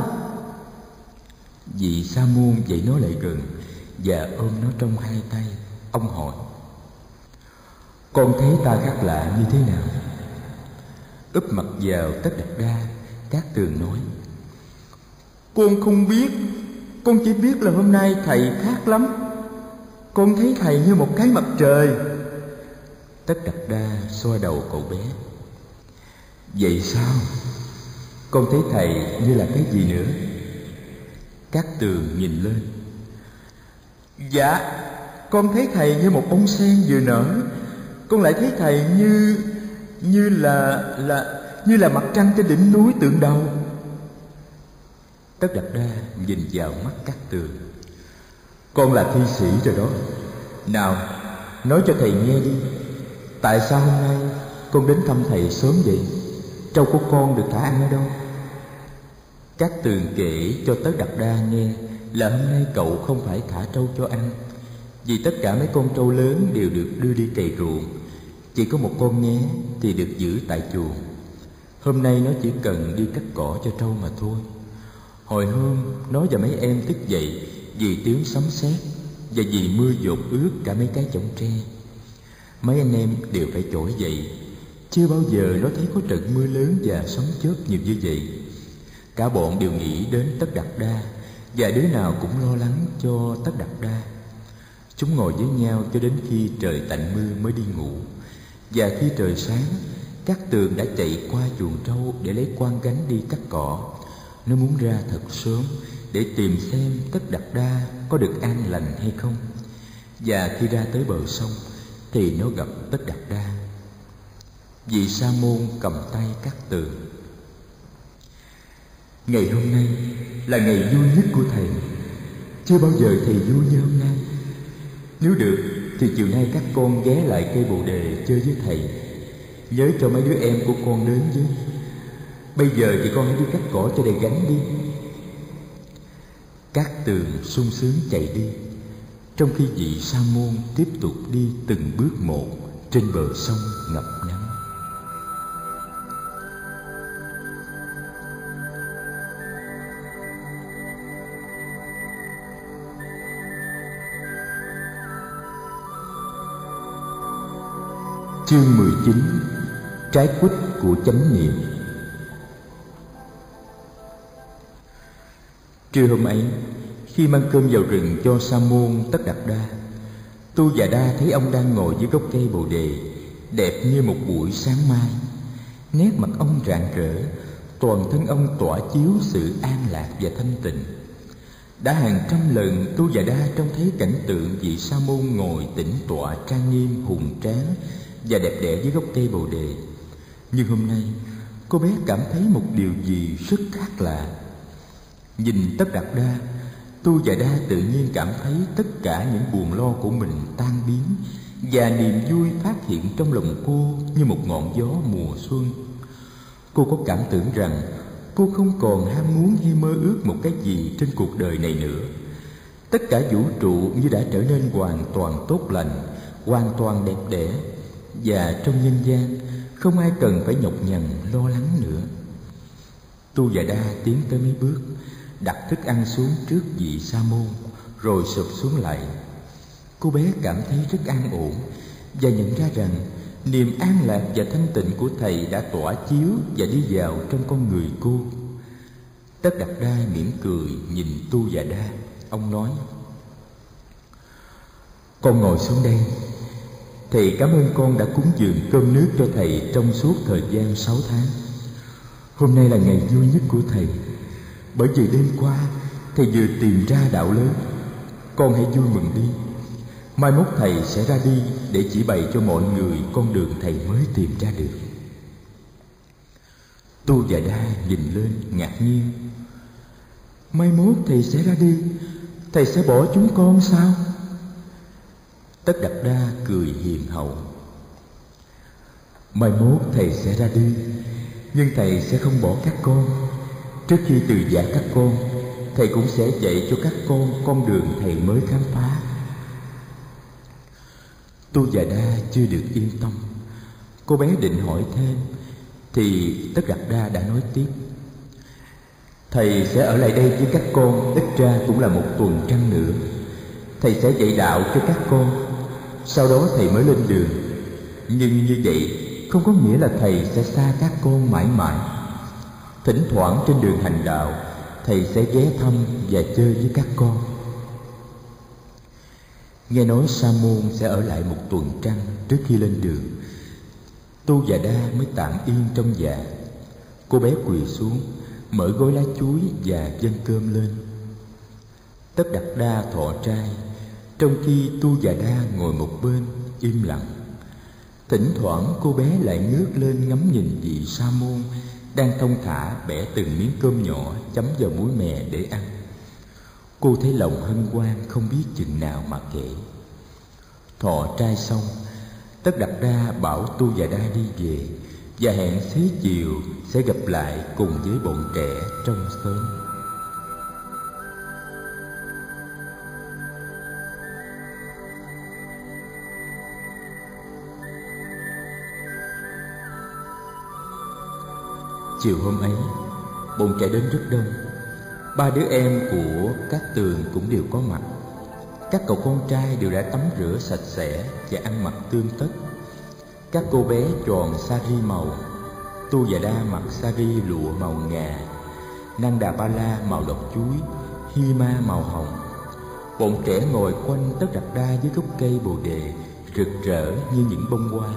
Vị sa môn dậy nó lại gần và ôm nó trong hai tay. Ông hỏi: Con thấy ta khác lạ như thế nào? Úp mặt vào Tất Đạt Đa, Cát Tường nói: Con không biết. Con chỉ biết là hôm nay thầy khác lắm. Con thấy thầy như một cái mặt trời. Tất Đạt Đa xoa đầu cậu bé: Vậy sao? Con thấy thầy như là cái gì nữa? Cát Tường nhìn lên: Dạ, con thấy thầy như một bông sen vừa nở. Con lại thấy thầy như là mặt trăng trên đỉnh núi Tượng Đầu. Tất Đạt Đa nhìn vào mắt Cát Tường: Con là thi sĩ rồi đó. Nào, nói cho thầy nghe đi. Tại sao hôm nay con đến thăm thầy sớm vậy? Trâu của con được thả ăn ở đâu? Cát Tường kể cho Tất Đạt Đa nghe là hôm nay cậu không phải thả trâu cho ăn, vì tất cả mấy con trâu lớn đều được đưa đi cày ruộng. Chỉ có một con nghé thì được giữ tại chuồng. Hôm nay nó chỉ cần đi cắt cỏ cho trâu mà thôi. Hồi hôm nó và mấy em thức dậy vì tiếng sấm sét và vì mưa dột ướt cả mấy cái chõng tre. Mấy anh em đều phải trỗi dậy. Chưa bao giờ nó thấy có trận mưa lớn và sấm chớp nhiều như vậy. Cả bọn đều nghĩ đến Tất Đạt Đa và đứa nào cũng lo lắng cho Tất Đạt Đa. Chúng ngồi với nhau cho đến khi trời tạnh mưa mới đi ngủ. Và khi trời sáng, Cát Tường đã chạy qua chuồng trâu để lấy quan gánh đi cắt cỏ. Nó muốn ra thật sớm để tìm xem Tất Đạt Đa có được an lành hay không. Và khi ra tới bờ sông thì nó gặp Tất Đạt Đa. Vị sa môn cầm tay Cát Tường: Ngày hôm nay là ngày vui nhất của thầy. Chưa bao giờ thầy vui như hôm nay. Nếu được thì chiều nay các con ghé lại cây bồ đề chơi với thầy. Nhớ cho mấy đứa em của con đến với. Bây giờ thì con hãy đi cắt cỏ cho đầy gánh đi. Cát Tường sung sướng chạy đi, trong khi vị sa môn tiếp tục đi từng bước một trên bờ sông ngập nắng. Chương 19: Trái quýt của chánh niệm. Trưa hôm ấy, khi mang cơm vào rừng cho sa môn Tất Đạt Đa, Tu Già Đa thấy ông đang ngồi dưới gốc cây bồ đề, đẹp như một buổi sáng mai. Nét mặt ông rạng rỡ, toàn thân ông tỏa chiếu sự an lạc và thanh tịnh. Đã hàng trăm lần Tu Già Đa trông thấy cảnh tượng vị sa môn ngồi tĩnh tọa trang nghiêm hùng tráng và đẹp đẽ dưới gốc cây bồ đề. Nhưng hôm nay cô bé cảm thấy một điều gì rất khác lạ. Nhìn Tất Đạt Đa, Tu Già Đa tự nhiên cảm thấy tất cả những buồn lo của mình tan biến, và niềm vui phát hiện trong lòng cô như một ngọn gió mùa xuân. Cô có cảm tưởng rằng cô không còn ham muốn hay mơ ước một cái gì trên cuộc đời này nữa. Tất cả vũ trụ như đã trở nên hoàn toàn tốt lành, hoàn toàn đẹp đẽ, và trong nhân gian không ai cần phải nhọc nhằn lo lắng nữa. Tu Già Đa tiến tới mấy bước, đặt thức ăn xuống trước vị sa môn, rồi sụp xuống lại. Cô bé cảm thấy rất an ổn và nhận ra rằng niềm an lạc và thanh tịnh của thầy đã tỏa chiếu và đi vào trong con người cô. Tất Đạt Đa mỉm cười nhìn Tu Già Đa. Ông nói: Con ngồi xuống đây. Thầy cảm ơn con đã cúng dường cơm nước cho thầy trong suốt thời gian 6 tháng. Hôm nay là ngày vui nhất của thầy, bởi vì đêm qua thầy vừa tìm ra đạo lớn. con hãy vui mừng đi. Mai mốt thầy sẽ ra đi để chỉ bày cho mọi người con đường thầy mới tìm ra được. Tu Già Đa nhìn lên ngạc nhiên. Mai mốt thầy sẽ ra đi, thầy sẽ bỏ chúng con sao? Tất Đạt Đa cười hiền hậu. Mai mốt thầy sẽ ra đi, nhưng thầy sẽ không bỏ các con. Trước khi từ giã các con, thầy cũng sẽ dạy cho các con đường thầy mới khám phá. Tu Già Đa chưa được yên tâm. Cô bé định hỏi thêm, thì Tất Đạt Đa đã nói tiếp. Thầy sẽ ở lại đây với các con ít ra cũng là 1 tuần trăng nữa. Thầy sẽ dạy đạo cho các con, sau đó thầy mới lên đường. Nhưng như vậy không có nghĩa là thầy sẽ xa các con mãi mãi. Thỉnh thoảng trên đường hành đạo, thầy sẽ ghé thăm và chơi với các con. Nghe nói Sa môn sẽ ở lại 1 tuần trăng trước khi lên đường, Tu Già Đa mới tạm yên trong dạ. Cô bé quỳ xuống, mở gói lá chuối và dâng cơm lên. Tất Đạt Đa thọ trai, trong khi Tu Già Đa ngồi một bên im lặng. Thỉnh thoảng cô bé lại ngước lên ngắm nhìn vị Sa môn đang thong thả bẻ từng miếng cơm nhỏ chấm vào muối mè để ăn. Cô thấy lòng hân hoan không biết chừng nào mà kể. Thọ trai xong, Tất Đạt Đa bảo Tu Già Đa đi về và hẹn xế chiều sẽ gặp lại cùng với bọn trẻ trong xóm. Chiều hôm ấy, bọn trẻ đến rất đông. 3 đứa em của các Tường cũng đều có mặt. Các cậu con trai đều đã tắm rửa sạch sẽ và ăn mặc tươm tất. Các cô bé tròn sari màu, Tu Già Đa mặc sari lụa màu ngà, Nanda Ba La màu độc chuối, Hima màu hồng. Bọn trẻ ngồi quanh Tất Đạt Đa dưới gốc cây bồ đề rực rỡ như những bông hoa.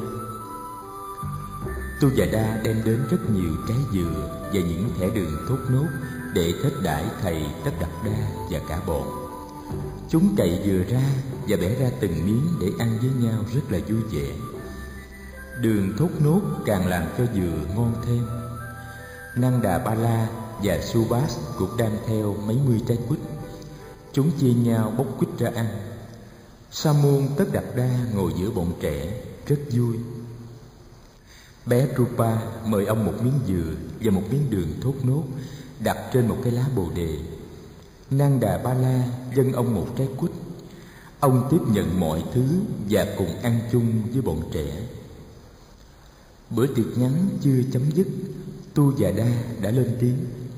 Tu Già Đa đem đến rất nhiều trái dừa và những thẻ đường thốt nốt để thết đãi thầy Tất Đạt Đa và cả bọn. Chúng cậy dừa ra và bẻ ra từng miếng để ăn với nhau rất là vui vẻ. Đường thốt nốt càng làm cho dừa ngon thêm. Nanda Ba La và Subhas cũng đem theo mấy mươi trái quýt. Chúng chia nhau bóc quýt ra ăn. Sa môn Tất Đạt Đa ngồi giữa bọn trẻ rất vui. Bé Rupa mời ông một miếng dừa và một miếng đường thốt nốt đặt trên một cái lá bồ đề. Nanda Ba La dâng ông một trái quýt. Ông tiếp nhận mọi thứ và cùng ăn chung với bọn trẻ. Bữa tiệc ngắn chưa chấm dứt, Tu Già Đa đã lên tiếng.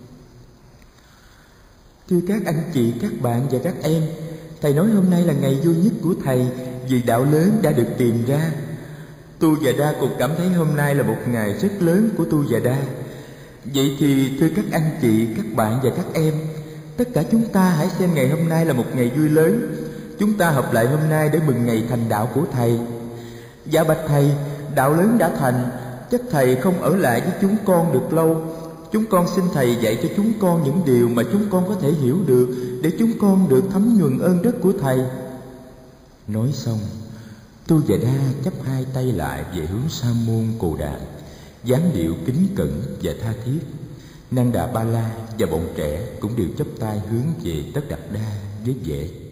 Thưa các anh chị, các bạn và các em, thầy nói hôm nay là ngày vui nhất của thầy vì đạo lớn đã được tìm ra. Tu Già Đa cũng cảm thấy hôm nay là một ngày rất lớn của Tu Già Đa. Vậy thì thưa các anh chị, các bạn và các em, tất cả chúng ta hãy xem ngày hôm nay là một ngày vui lớn. Chúng ta họp lại hôm nay để mừng ngày thành đạo của thầy. Dạ bạch thầy, đạo lớn đã thành, chắc thầy không ở lại với chúng con được lâu. Chúng con xin thầy dạy cho chúng con những điều mà chúng con có thể hiểu được, để chúng con được thấm nhuần ơn đức của thầy. Nói xong, Tu Già Đa chắp hai tay lại về hướng Sa môn Cồ Đàm, dáng điệu kính cẩn và tha thiết. Nanda Ba La và bọn trẻ cũng đều chắp tay hướng về Tất Đạt Đa với vẻ